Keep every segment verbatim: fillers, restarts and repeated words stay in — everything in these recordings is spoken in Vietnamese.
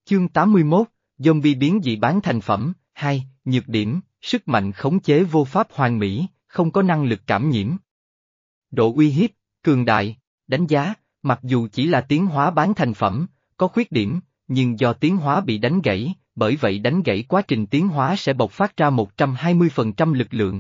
Chương tám mươi mốt, Zombie biến dị bán thành phẩm, hai, nhược điểm, sức mạnh khống chế vô pháp hoàn mỹ, không có năng lực cảm nhiễm. Độ uy hiếp, cường đại, đánh giá, mặc dù chỉ là tiến hóa bán thành phẩm, có khuyết điểm, nhưng do tiến hóa bị đánh gãy, bởi vậy đánh gãy quá trình tiến hóa sẽ bộc phát ra một trăm hai mươi phần trăm lực lượng.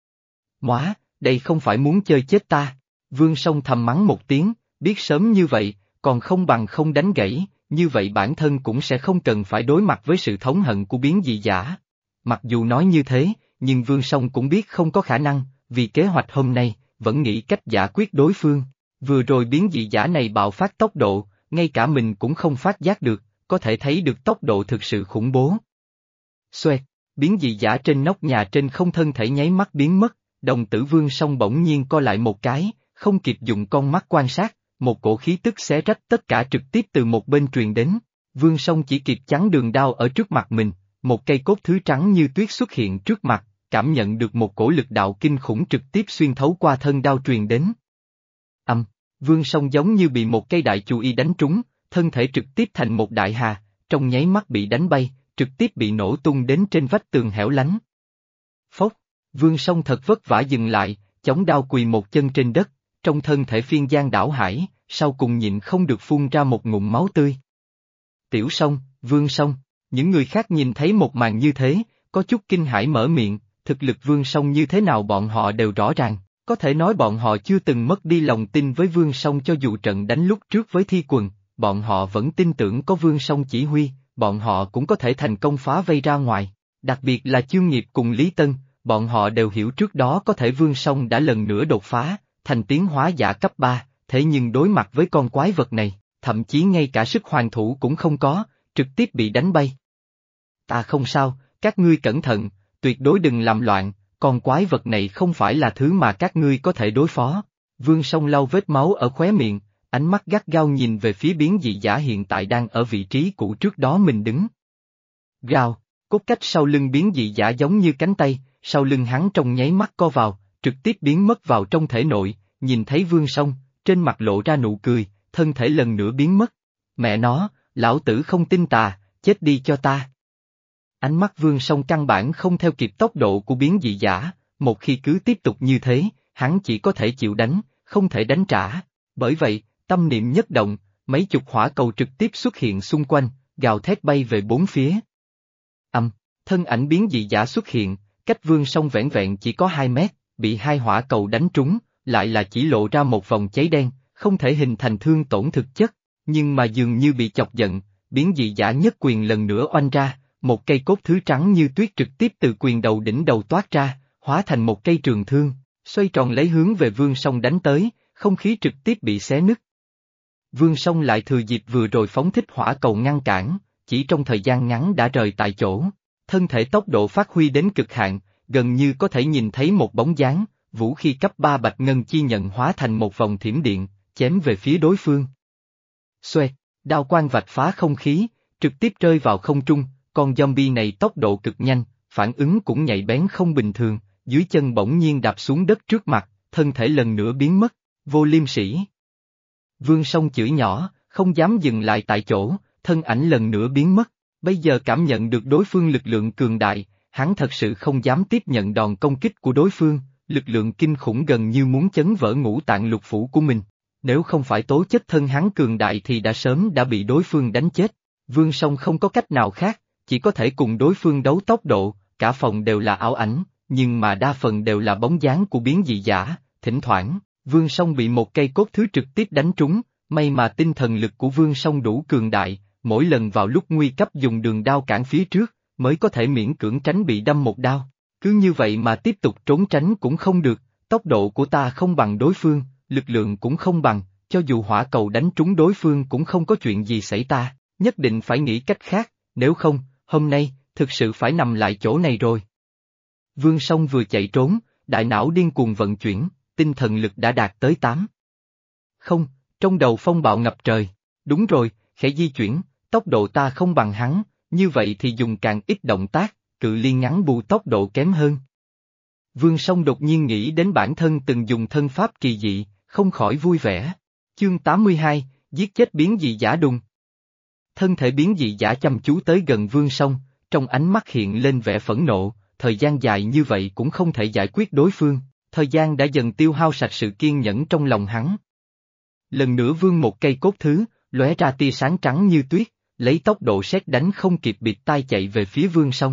Móa, đây không phải muốn chơi chết ta, Vương Song thầm mắng một tiếng, biết sớm như vậy, còn không bằng không đánh gãy, như vậy bản thân cũng sẽ không cần phải đối mặt với sự thống hận của biến dị giả. Mặc dù nói như thế, nhưng Vương Song cũng biết không có khả năng, vì kế hoạch hôm nay, vẫn nghĩ cách giải quyết đối phương. Vừa rồi biến dị giả này bạo phát tốc độ, ngay cả mình cũng không phát giác được, có thể thấy được tốc độ thực sự khủng bố. Xoẹt, biến dị giả trên nóc nhà trên không thân thể nháy mắt biến mất, đồng tử Vương Song bỗng nhiên co lại một cái, không kịp dùng con mắt quan sát, một cổ khí tức xé rách tất cả trực tiếp từ một bên truyền đến. Vương Song chỉ kịp chắn đường đao ở trước mặt mình, một cây cốt thứ trắng như tuyết xuất hiện trước mặt, cảm nhận được một cổ lực đạo kinh khủng trực tiếp xuyên thấu qua thân đao truyền đến. Âm, Vương Song giống như bị một cây đại chù y đánh trúng, thân thể trực tiếp thành một đại hà, trong nháy mắt bị đánh bay, trực tiếp bị nổ tung đến trên vách tường hẻo lánh. Phốc, Vương Song thật vất vả dừng lại, chống đao quỳ một chân trên đất, trong thân thể phiên giang đảo hải, sau cùng nhịn không được phun ra một ngụm máu tươi. Tiểu Song, Vương Song, những người khác nhìn thấy một màn như thế, có chút kinh hãi mở miệng, thực lực Vương Song như thế nào bọn họ đều rõ ràng, có thể nói bọn họ chưa từng mất đi lòng tin với Vương Song cho dù trận đánh lúc trước với Thi Quần, bọn họ vẫn tin tưởng có Vương Song chỉ huy, bọn họ cũng có thể thành công phá vây ra ngoài, đặc biệt là Chương Nghiệp cùng Lý Tân, bọn họ đều hiểu trước đó có thể Vương Song đã lần nữa đột phá, thành tiến hóa giả cấp ba, thế nhưng đối mặt với con quái vật này, thậm chí ngay cả sức hoàn thủ cũng không có, trực tiếp bị đánh bay. Ta không sao, các ngươi cẩn thận, tuyệt đối đừng làm loạn, con quái vật này không phải là thứ mà các ngươi có thể đối phó. Vương Song lau vết máu ở khóe miệng, ánh mắt gắt gao nhìn về phía biến dị giả hiện tại đang ở vị trí cũ trước đó mình đứng. Gào, cốt cách sau lưng biến dị giả giống như cánh tay, sau lưng hắn trong nháy mắt co vào, trực tiếp biến mất vào trong thể nội, nhìn thấy Vương Song, trên mặt lộ ra nụ cười, thân thể lần nữa biến mất. Mẹ nó, lão tử không tin tà, chết đi cho ta. Ánh mắt Vương Song căn bản không theo kịp tốc độ của biến dị giả, một khi cứ tiếp tục như thế, hắn chỉ có thể chịu đánh, không thể đánh trả. Bởi vậy, tâm niệm nhất động, mấy chục hỏa cầu trực tiếp xuất hiện xung quanh, gào thét bay về bốn phía. Âm, thân ảnh biến dị giả xuất hiện, cách Vương Song vẻn vẹn chỉ có hai mét, bị hai hỏa cầu đánh trúng, lại là chỉ lộ ra một vòng cháy đen, không thể hình thành thương tổn thực chất, nhưng mà dường như bị chọc giận, biến dị giả nhất quyền lần nữa oanh ra, một cây cốt thứ trắng như tuyết trực tiếp từ quyền đầu đỉnh đầu toát ra, hóa thành một cây trường thương, xoay tròn lấy hướng về Vương Song đánh tới, không khí trực tiếp bị xé nứt. Vương Song lại thừa dịp vừa rồi phóng thích hỏa cầu ngăn cản, chỉ trong thời gian ngắn đã rời tại chỗ, thân thể tốc độ phát huy đến cực hạn, gần như có thể nhìn thấy một bóng dáng, vũ khí cấp ba bạch ngân chi nhận hóa thành một vòng thiểm điện, chém về phía đối phương. Xoẹt, đao quang vạch phá không khí, trực tiếp rơi vào không trung, con zombie này tốc độ cực nhanh, phản ứng cũng nhạy bén không bình thường, dưới chân bỗng nhiên đạp xuống đất trước mặt, thân thể lần nữa biến mất, vô liêm sỉ. Vương Song chửi nhỏ, không dám dừng lại tại chỗ, thân ảnh lần nữa biến mất, bây giờ cảm nhận được đối phương lực lượng cường đại, hắn thật sự không dám tiếp nhận đòn công kích của đối phương, lực lượng kinh khủng gần như muốn chấn vỡ ngũ tạng lục phủ của mình. Nếu không phải tố chất thân hắn cường đại thì đã sớm đã bị đối phương đánh chết. Vương Song không có cách nào khác, chỉ có thể cùng đối phương đấu tốc độ, cả phòng đều là ảo ảnh, nhưng mà đa phần đều là bóng dáng của biến dị giả, thỉnh thoảng, Vương Song bị một cây cốt thứ trực tiếp đánh trúng, may mà tinh thần lực của Vương Song đủ cường đại, mỗi lần vào lúc nguy cấp dùng đường đao cản phía trước, mới có thể miễn cưỡng tránh bị đâm một đao. Cứ như vậy mà tiếp tục trốn tránh cũng không được, tốc độ của ta không bằng đối phương, lực lượng cũng không bằng, cho dù hỏa cầu đánh trúng đối phương cũng không có chuyện gì xảy ta, nhất định phải nghĩ cách khác, nếu không, hôm nay, thực sự phải nằm lại chỗ này rồi. Vương Song vừa chạy trốn, đại não điên cuồng vận chuyển, tinh thần lực đã đạt tới tám. Không, trong đầu phong bạo ngập trời, đúng rồi, khẽ di chuyển, tốc độ ta không bằng hắn, như vậy thì dùng càng ít động tác, cự ly ngắn bù tốc độ kém hơn. Vương Song đột nhiên nghĩ đến bản thân từng dùng thân pháp kỳ dị, không khỏi vui vẻ. Chương tám mươi hai, giết chết biến dị giả đùng. Thân thể biến dị giả chăm chú tới gần Vương Song, trong ánh mắt hiện lên vẻ phẫn nộ, thời gian dài như vậy cũng không thể giải quyết đối phương, thời gian đã dần tiêu hao sạch sự kiên nhẫn trong lòng hắn. Lần nữa vươn một cây cốt thứ, lóe ra tia sáng trắng như tuyết, lấy tốc độ sét đánh không kịp bịt tai chạy về phía Vương Song.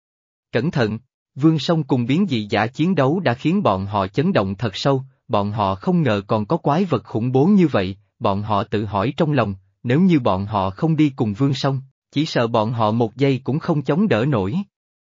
Cẩn thận! Vương Song cùng biến dị giả chiến đấu đã khiến bọn họ chấn động thật sâu, bọn họ không ngờ còn có quái vật khủng bố như vậy, bọn họ tự hỏi trong lòng, nếu như bọn họ không đi cùng Vương Song, chỉ sợ bọn họ một giây cũng không chống đỡ nổi.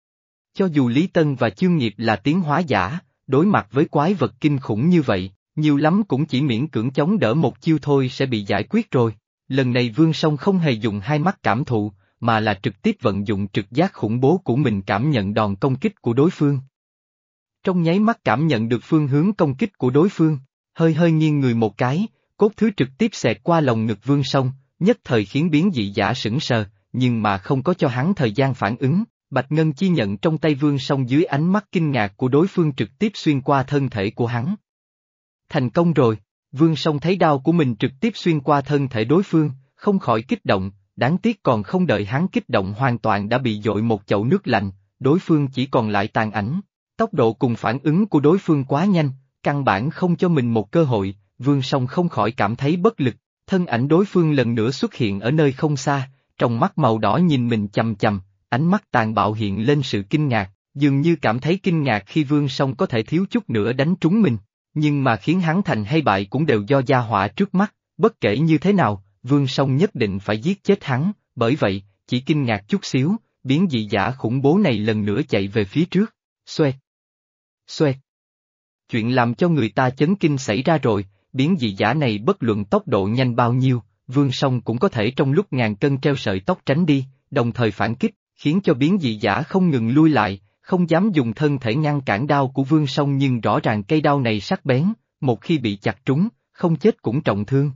Cho dù Lý Tân và Chương Nghiệp là tiến hóa giả, đối mặt với quái vật kinh khủng như vậy, nhiều lắm cũng chỉ miễn cưỡng chống đỡ một chiêu thôi sẽ bị giải quyết rồi. Lần này Vương Song không hề dùng hai mắt cảm thụ, mà là trực tiếp vận dụng trực giác khủng bố của mình cảm nhận đòn công kích của đối phương. Trong nháy mắt cảm nhận được phương hướng công kích của đối phương, hơi hơi nghiêng người một cái, cốt thứ trực tiếp xẹt qua lồng ngực Vương Song, nhất thời khiến biến dị giả sững sờ, nhưng mà không có cho hắn thời gian phản ứng, Bạch Ngân chi nhận trong tay Vương Song dưới ánh mắt kinh ngạc của đối phương trực tiếp xuyên qua thân thể của hắn. Thành công rồi, Vương Song thấy đao của mình trực tiếp xuyên qua thân thể đối phương, không khỏi kích động, đáng tiếc còn không đợi hắn kích động hoàn toàn đã bị dội một chậu nước lạnh, đối phương chỉ còn lại tàn ảnh. Tốc độ cùng phản ứng của đối phương quá nhanh, căn bản không cho mình một cơ hội, Vương Song không khỏi cảm thấy bất lực, thân ảnh đối phương lần nữa xuất hiện ở nơi không xa, trong mắt màu đỏ nhìn mình chằm chằm, ánh mắt tàn bạo hiện lên sự kinh ngạc, dường như cảm thấy kinh ngạc khi Vương Song có thể thiếu chút nữa đánh trúng mình, nhưng mà khiến hắn thành hay bại cũng đều do gia họa trước mắt, bất kể như thế nào, Vương Song nhất định phải giết chết hắn, bởi vậy, chỉ kinh ngạc chút xíu, biến dị giả khủng bố này lần nữa chạy về phía trước, xoẹt. Xoẹt. Chuyện làm cho người ta chấn kinh xảy ra rồi, biến dị giả này bất luận tốc độ nhanh bao nhiêu, Vương Song cũng có thể trong lúc ngàn cân treo sợi tóc tránh đi, đồng thời phản kích, khiến cho biến dị giả không ngừng lui lại, không dám dùng thân thể ngăn cản đao của Vương Song nhưng rõ ràng cây đao này sắc bén, một khi bị chặt trúng, không chết cũng trọng thương.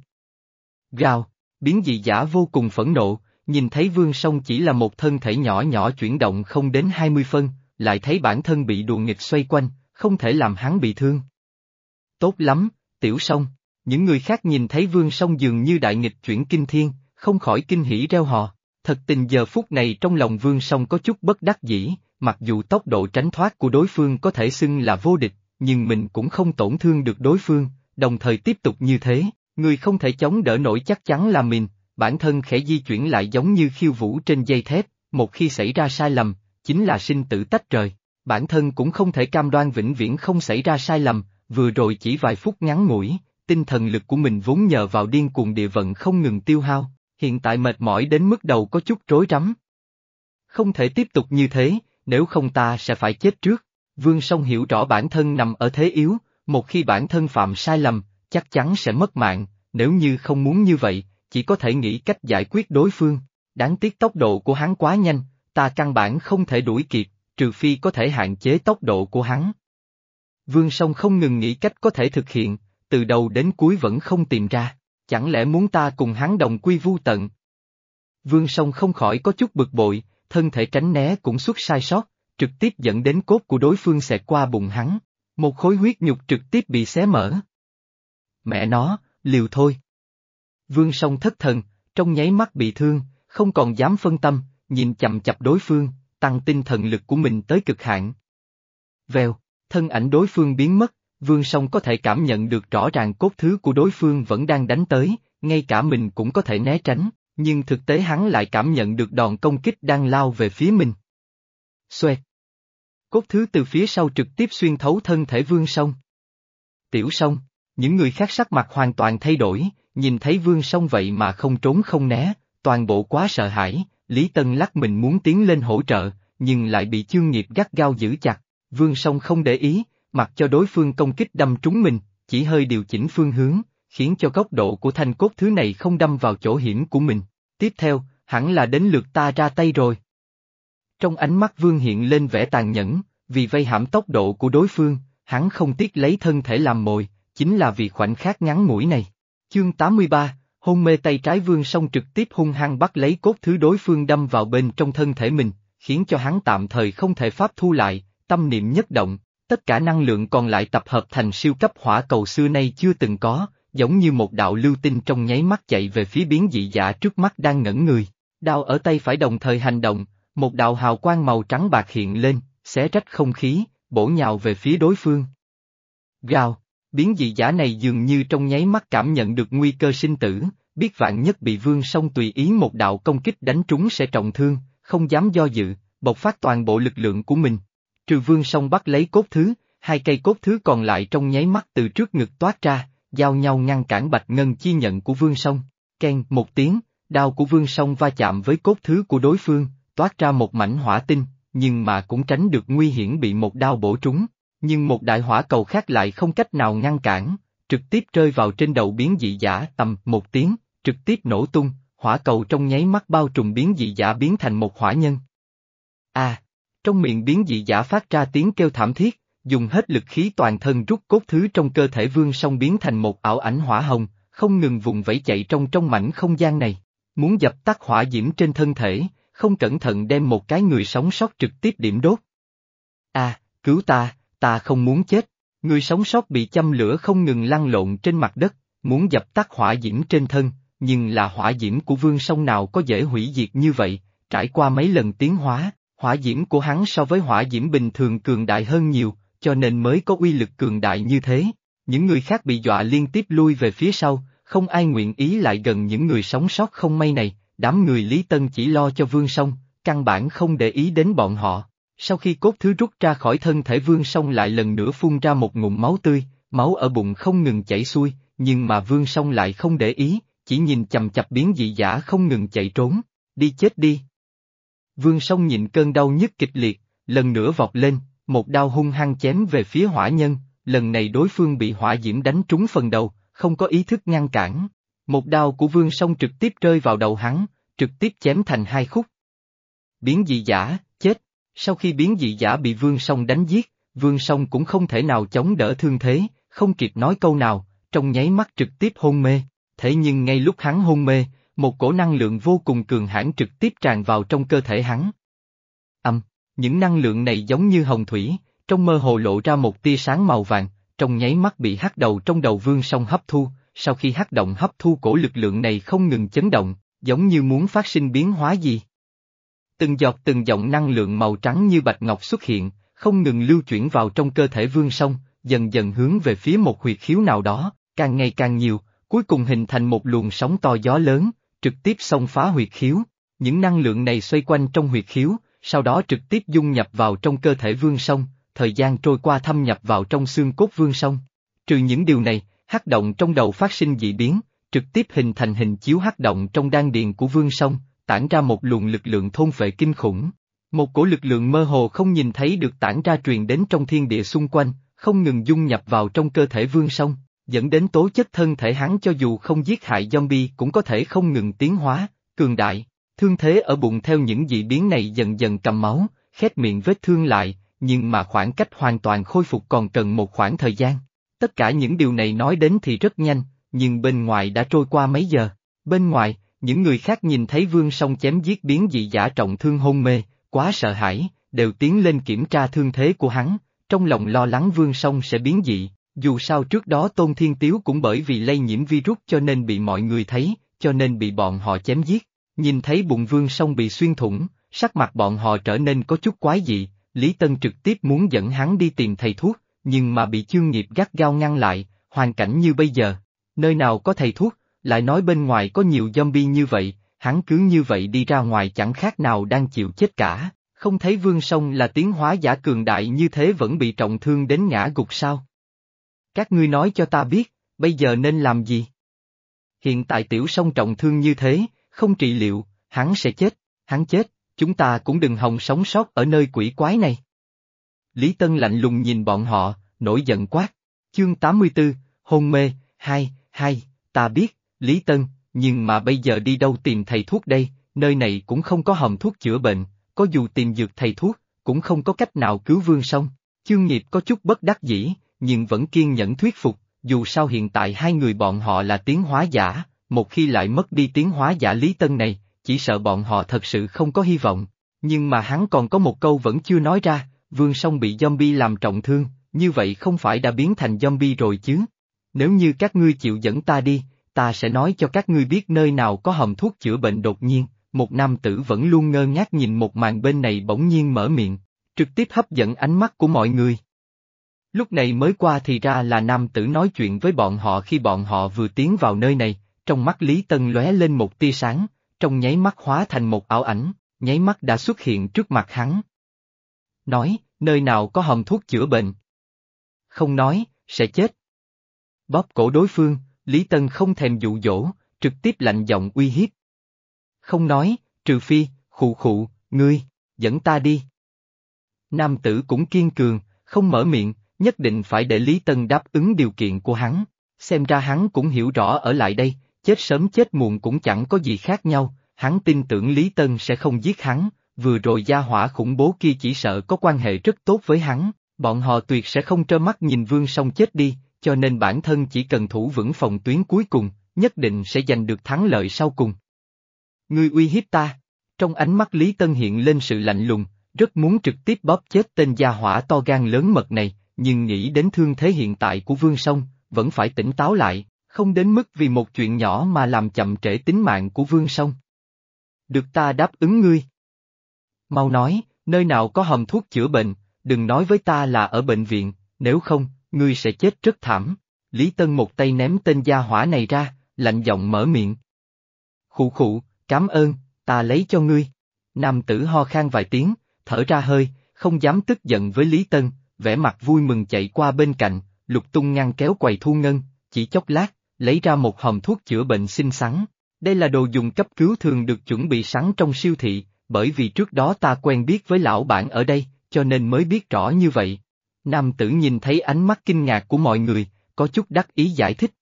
Gào, biến dị giả vô cùng phẫn nộ, nhìn thấy Vương Song chỉ là một thân thể nhỏ nhỏ chuyển động không đến hai mươi phân, lại thấy bản thân bị đùa nghịch xoay quanh, không thể làm hắn bị thương. Tốt lắm, Tiểu Song, những người khác nhìn thấy Vương Song dường như đại nghịch chuyển kinh thiên, không khỏi kinh hỉ reo hò. Thật tình giờ phút này trong lòng Vương Song có chút bất đắc dĩ, mặc dù tốc độ tránh thoát của đối phương có thể xưng là vô địch, nhưng mình cũng không tổn thương được đối phương, đồng thời tiếp tục như thế, người không thể chống đỡ nổi chắc chắn là mình, bản thân khẽ di chuyển lại giống như khiêu vũ trên dây thép, một khi xảy ra sai lầm, chính là sinh tử tách rời. Bản thân cũng không thể cam đoan vĩnh viễn không xảy ra sai lầm, vừa rồi chỉ vài phút ngắn ngủi, tinh thần lực của mình vốn nhờ vào điên cuồng địa vận không ngừng tiêu hao, hiện tại mệt mỏi đến mức đầu có chút rối rắm. Không thể tiếp tục như thế, nếu không ta sẽ phải chết trước. Vương Song hiểu rõ bản thân nằm ở thế yếu, một khi bản thân phạm sai lầm, chắc chắn sẽ mất mạng, nếu như không muốn như vậy, chỉ có thể nghĩ cách giải quyết đối phương. Đáng tiếc tốc độ của hắn quá nhanh, ta căn bản không thể đuổi kịp, trừ phi có thể hạn chế tốc độ của hắn. Vương Song không ngừng nghĩ cách có thể thực hiện, từ đầu đến cuối vẫn không tìm ra, chẳng lẽ muốn ta cùng hắn đồng quy vu tận. Vương Song không khỏi có chút bực bội, thân thể tránh né cũng xuất sai sót, trực tiếp dẫn đến cốt của đối phương xẹt qua bụng hắn, một khối huyết nhục trực tiếp bị xé mở. Mẹ nó, liều thôi. Vương Song thất thần, trong nháy mắt bị thương, không còn dám phân tâm, nhìn chằm chằm đối phương, tăng tinh thần lực của mình tới cực hạn. Vèo, thân ảnh đối phương biến mất, Vương Song có thể cảm nhận được rõ ràng cốt thứ của đối phương vẫn đang đánh tới, ngay cả mình cũng có thể né tránh, nhưng thực tế hắn lại cảm nhận được đòn công kích đang lao về phía mình. Xoẹt. Cốt thứ từ phía sau trực tiếp xuyên thấu thân thể Vương Song. Tiểu Song, những người khác sắc mặt hoàn toàn thay đổi, nhìn thấy Vương Song vậy mà không trốn không né, toàn bộ quá sợ hãi, Lý Tân lắc mình muốn tiến lên hỗ trợ, nhưng lại bị Chương Nghiệp gắt gao giữ chặt, Vương Song không để ý, mặc cho đối phương công kích đâm trúng mình, chỉ hơi điều chỉnh phương hướng, khiến cho góc độ của thanh cốt thứ này không đâm vào chỗ hiểm của mình. Tiếp theo, hẳn là đến lượt ta ra tay rồi. Trong ánh mắt Vương hiện lên vẻ tàn nhẫn, vì vây hãm tốc độ của đối phương, hắn không tiếc lấy thân thể làm mồi, chính là vì khoảnh khắc ngắn ngủi này. Chương tám mươi ba, hôn mê tay trái Vương Song trực tiếp hung hăng bắt lấy cốt thứ đối phương đâm vào bên trong thân thể mình, khiến cho hắn tạm thời không thể pháp thu lại, tâm niệm nhất động, tất cả năng lượng còn lại tập hợp thành siêu cấp hỏa cầu xưa nay chưa từng có, giống như một đạo lưu tinh trong nháy mắt chạy về phía biến dị giả trước mắt đang ngẩn người. Đao ở tay phải đồng thời hành động, một đạo hào quang màu trắng bạc hiện lên, xé rách không khí, bổ nhào về phía đối phương. Gào, biến dị giả này dường như trong nháy mắt cảm nhận được nguy cơ sinh tử, biết vạn nhất bị Vương Song tùy ý một đạo công kích đánh trúng sẽ trọng thương, không dám do dự, bộc phát toàn bộ lực lượng của mình. Trừ Vương Song bắt lấy cốt thứ, hai cây cốt thứ còn lại trong nháy mắt từ trước ngực toát ra, giao nhau ngăn cản Bạch Ngân chi nhận của Vương Song. Keng một tiếng, đao của Vương Song va chạm với cốt thứ của đối phương, toát ra một mảnh hỏa tinh, nhưng mà cũng tránh được nguy hiểm bị một đao bổ trúng. Nhưng một đại hỏa cầu khác lại không cách nào ngăn cản, trực tiếp rơi vào trên đầu biến dị giả tầm một tiếng, trực tiếp nổ tung, hỏa cầu trong nháy mắt bao trùm biến dị giả biến thành một hỏa nhân. A, à, trong miệng biến dị giả phát ra tiếng kêu thảm thiết, dùng hết lực khí toàn thân rút cốt thứ trong cơ thể Vương Song biến thành một ảo ảnh hỏa hồng, không ngừng vùng vẫy chạy trong trong mảnh không gian này, muốn dập tắt hỏa diễm trên thân thể, không cẩn thận đem một cái người sống sót trực tiếp điểm đốt. A, à, cứu ta! Ta không muốn chết, người sống sót bị châm lửa không ngừng lăn lộn trên mặt đất, muốn dập tắt hỏa diễm trên thân, nhưng là hỏa diễm của Vương Song nào có dễ hủy diệt như vậy, trải qua mấy lần tiến hóa, hỏa diễm của hắn so với hỏa diễm bình thường cường đại hơn nhiều, cho nên mới có uy lực cường đại như thế. Những người khác bị dọa liên tiếp lui về phía sau, không ai nguyện ý lại gần những người sống sót không may này, đám người Lý Tân chỉ lo cho Vương Song, căn bản không để ý đến bọn họ. Sau khi cốt thứ rút ra khỏi thân thể Vương Song lại lần nữa phun ra một ngụm máu tươi, máu ở bụng không ngừng chảy xuôi, nhưng mà Vương Song lại không để ý, chỉ nhìn chằm chằm biến dị giả không ngừng chạy trốn, đi chết đi. Vương Song nhịn cơn đau nhức kịch liệt, lần nữa vọt lên, một đao hung hăng chém về phía hỏa nhân, lần này đối phương bị hỏa diễm đánh trúng phần đầu, không có ý thức ngăn cản. Một đao của Vương Song trực tiếp rơi vào đầu hắn, trực tiếp chém thành hai khúc. Biến dị giả, chết. Sau khi biến dị giả bị Vương Song đánh giết, Vương Song cũng không thể nào chống đỡ thương thế, không kịp nói câu nào, trong nháy mắt trực tiếp hôn mê. Thế nhưng ngay lúc hắn hôn mê, một cổ năng lượng vô cùng cường hãn trực tiếp tràn vào trong cơ thể hắn. Âm, những năng lượng này giống như hồng thủy, trong mơ hồ lộ ra một tia sáng màu vàng, trong nháy mắt bị hắc đầu trong đầu Vương Song hấp thu, sau khi hắc động hấp thu cổ lực lượng này không ngừng chấn động, giống như muốn phát sinh biến hóa gì. Từng giọt từng dòng năng lượng màu trắng như bạch ngọc xuất hiện, không ngừng lưu chuyển vào trong cơ thể Vương Song, dần dần hướng về phía một huyệt khiếu nào đó, càng ngày càng nhiều, cuối cùng hình thành một luồng sóng to gió lớn, trực tiếp xông phá huyệt khiếu. Những năng lượng này xoay quanh trong huyệt khiếu, sau đó trực tiếp dung nhập vào trong cơ thể Vương Song, thời gian trôi qua thâm nhập vào trong xương cốt Vương Song. Trừ những điều này, hắc động trong đầu phát sinh dị biến, trực tiếp hình thành hình chiếu hắc động trong đan điền của Vương Song, tản ra một luồng lực lượng thôn phệ kinh khủng. Một cổ lực lượng mơ hồ không nhìn thấy được tản ra truyền đến trong thiên địa xung quanh, không ngừng dung nhập vào trong cơ thể Vương Song, dẫn đến tố chất thân thể hắn cho dù không giết hại zombie cũng có thể không ngừng tiến hóa, cường đại. Thương thế ở bụng theo những dị biến này dần dần cầm máu, khép miệng vết thương lại, nhưng mà khoảng cách hoàn toàn khôi phục còn cần một khoảng thời gian. Tất cả những điều này nói đến thì rất nhanh, nhưng bên ngoài đã trôi qua mấy giờ. Bên ngoài, những người khác nhìn thấy Vương Song chém giết biến dị giả trọng thương hôn mê, quá sợ hãi, đều tiến lên kiểm tra thương thế của hắn, trong lòng lo lắng Vương Song sẽ biến dị. Dù sao trước đó Tôn Thiên Tiếu cũng bởi vì lây nhiễm virus cho nên bị mọi người thấy, cho nên bị bọn họ chém giết. Nhìn thấy bụng Vương Song bị xuyên thủng, sắc mặt bọn họ trở nên có chút quái dị, Lý Tân trực tiếp muốn dẫn hắn đi tìm thầy thuốc, nhưng mà bị Chương Nghiệp gắt gao ngăn lại, hoàn cảnh như bây giờ, nơi nào có thầy thuốc, lại nói bên ngoài có nhiều zombie như vậy, hắn cứ như vậy đi ra ngoài chẳng khác nào đang chịu chết cả, không thấy Vương Song là tiến hóa giả cường đại như thế vẫn bị trọng thương đến ngã gục sao? Các ngươi nói cho ta biết, bây giờ nên làm gì? Hiện tại Tiểu Song trọng thương như thế, không trị liệu, hắn sẽ chết, hắn chết, chúng ta cũng đừng hòng sống sót ở nơi quỷ quái này. Lý Tân lạnh lùng nhìn bọn họ, nổi giận quát. Chương tám mươi tư, hôn mê, hai, hai, ta biết, Lý Tân, nhưng mà bây giờ đi đâu tìm thầy thuốc đây, nơi này cũng không có hòm thuốc chữa bệnh, có dù tìm dược thầy thuốc, cũng không có cách nào cứu Vương Song. Chương Nghiệp có chút bất đắc dĩ, nhưng vẫn kiên nhẫn thuyết phục, dù sao hiện tại hai người bọn họ là tiến hóa giả, một khi lại mất đi tiến hóa giả Lý Tân này, chỉ sợ bọn họ thật sự không có hy vọng. Nhưng mà hắn còn có một câu vẫn chưa nói ra, Vương Song bị zombie làm trọng thương, như vậy không phải đã biến thành zombie rồi chứ? Nếu như các ngươi chịu dẫn ta đi, ta sẽ nói cho các ngươi biết nơi nào có hòm thuốc chữa bệnh đột nhiên, một nam tử vẫn luôn ngơ ngác nhìn một màn bên này bỗng nhiên mở miệng, trực tiếp hấp dẫn ánh mắt của mọi người. Lúc này mới qua thì ra là nam tử nói chuyện với bọn họ khi bọn họ vừa tiến vào nơi này, trong mắt Lý Tân lóe lên một tia sáng, trong nháy mắt hóa thành một ảo ảnh, nháy mắt đã xuất hiện trước mặt hắn. Nói, nơi nào có hòm thuốc chữa bệnh? Không nói, sẽ chết. Bóp cổ đối phương, Lý Tân không thèm dụ dỗ, trực tiếp lạnh giọng uy hiếp. Không nói, trừ phi, khụ khụ, ngươi, dẫn ta đi. Nam tử cũng kiên cường, không mở miệng, nhất định phải để Lý Tân đáp ứng điều kiện của hắn. Xem ra hắn cũng hiểu rõ ở lại đây, chết sớm chết muộn cũng chẳng có gì khác nhau, hắn tin tưởng Lý Tân sẽ không giết hắn, vừa rồi gia hỏa khủng bố kia chỉ sợ có quan hệ rất tốt với hắn, bọn họ tuyệt sẽ không trơ mắt nhìn Vương Song chết đi, cho nên bản thân chỉ cần thủ vững phòng tuyến cuối cùng, nhất định sẽ giành được thắng lợi sau cùng. Ngươi uy hiếp ta, trong ánh mắt Lý Tân hiện lên sự lạnh lùng, rất muốn trực tiếp bóp chết tên gia hỏa to gan lớn mật này, nhưng nghĩ đến thương thế hiện tại của Vương Song, vẫn phải tỉnh táo lại, không đến mức vì một chuyện nhỏ mà làm chậm trễ tính mạng của Vương Song. Được ta đáp ứng ngươi. Mau nói, nơi nào có hòm thuốc chữa bệnh, đừng nói với ta là ở bệnh viện, nếu không, ngươi sẽ chết rất thảm. Lý Tân một tay ném tên gia hỏa này ra, lạnh giọng mở miệng. Khụ khụ, cảm ơn, ta lấy cho ngươi. Nam tử ho khan vài tiếng, thở ra hơi, không dám tức giận với Lý Tân, vẻ mặt vui mừng chạy qua bên cạnh, lục tung ngăn kéo quầy thu ngân, chỉ chốc lát, lấy ra một hòm thuốc chữa bệnh xinh xắn. Đây là đồ dùng cấp cứu thường được chuẩn bị sẵn trong siêu thị, bởi vì trước đó ta quen biết với lão bản ở đây, cho nên mới biết rõ như vậy. Nam tử nhìn thấy ánh mắt kinh ngạc của mọi người, có chút đắc ý giải thích.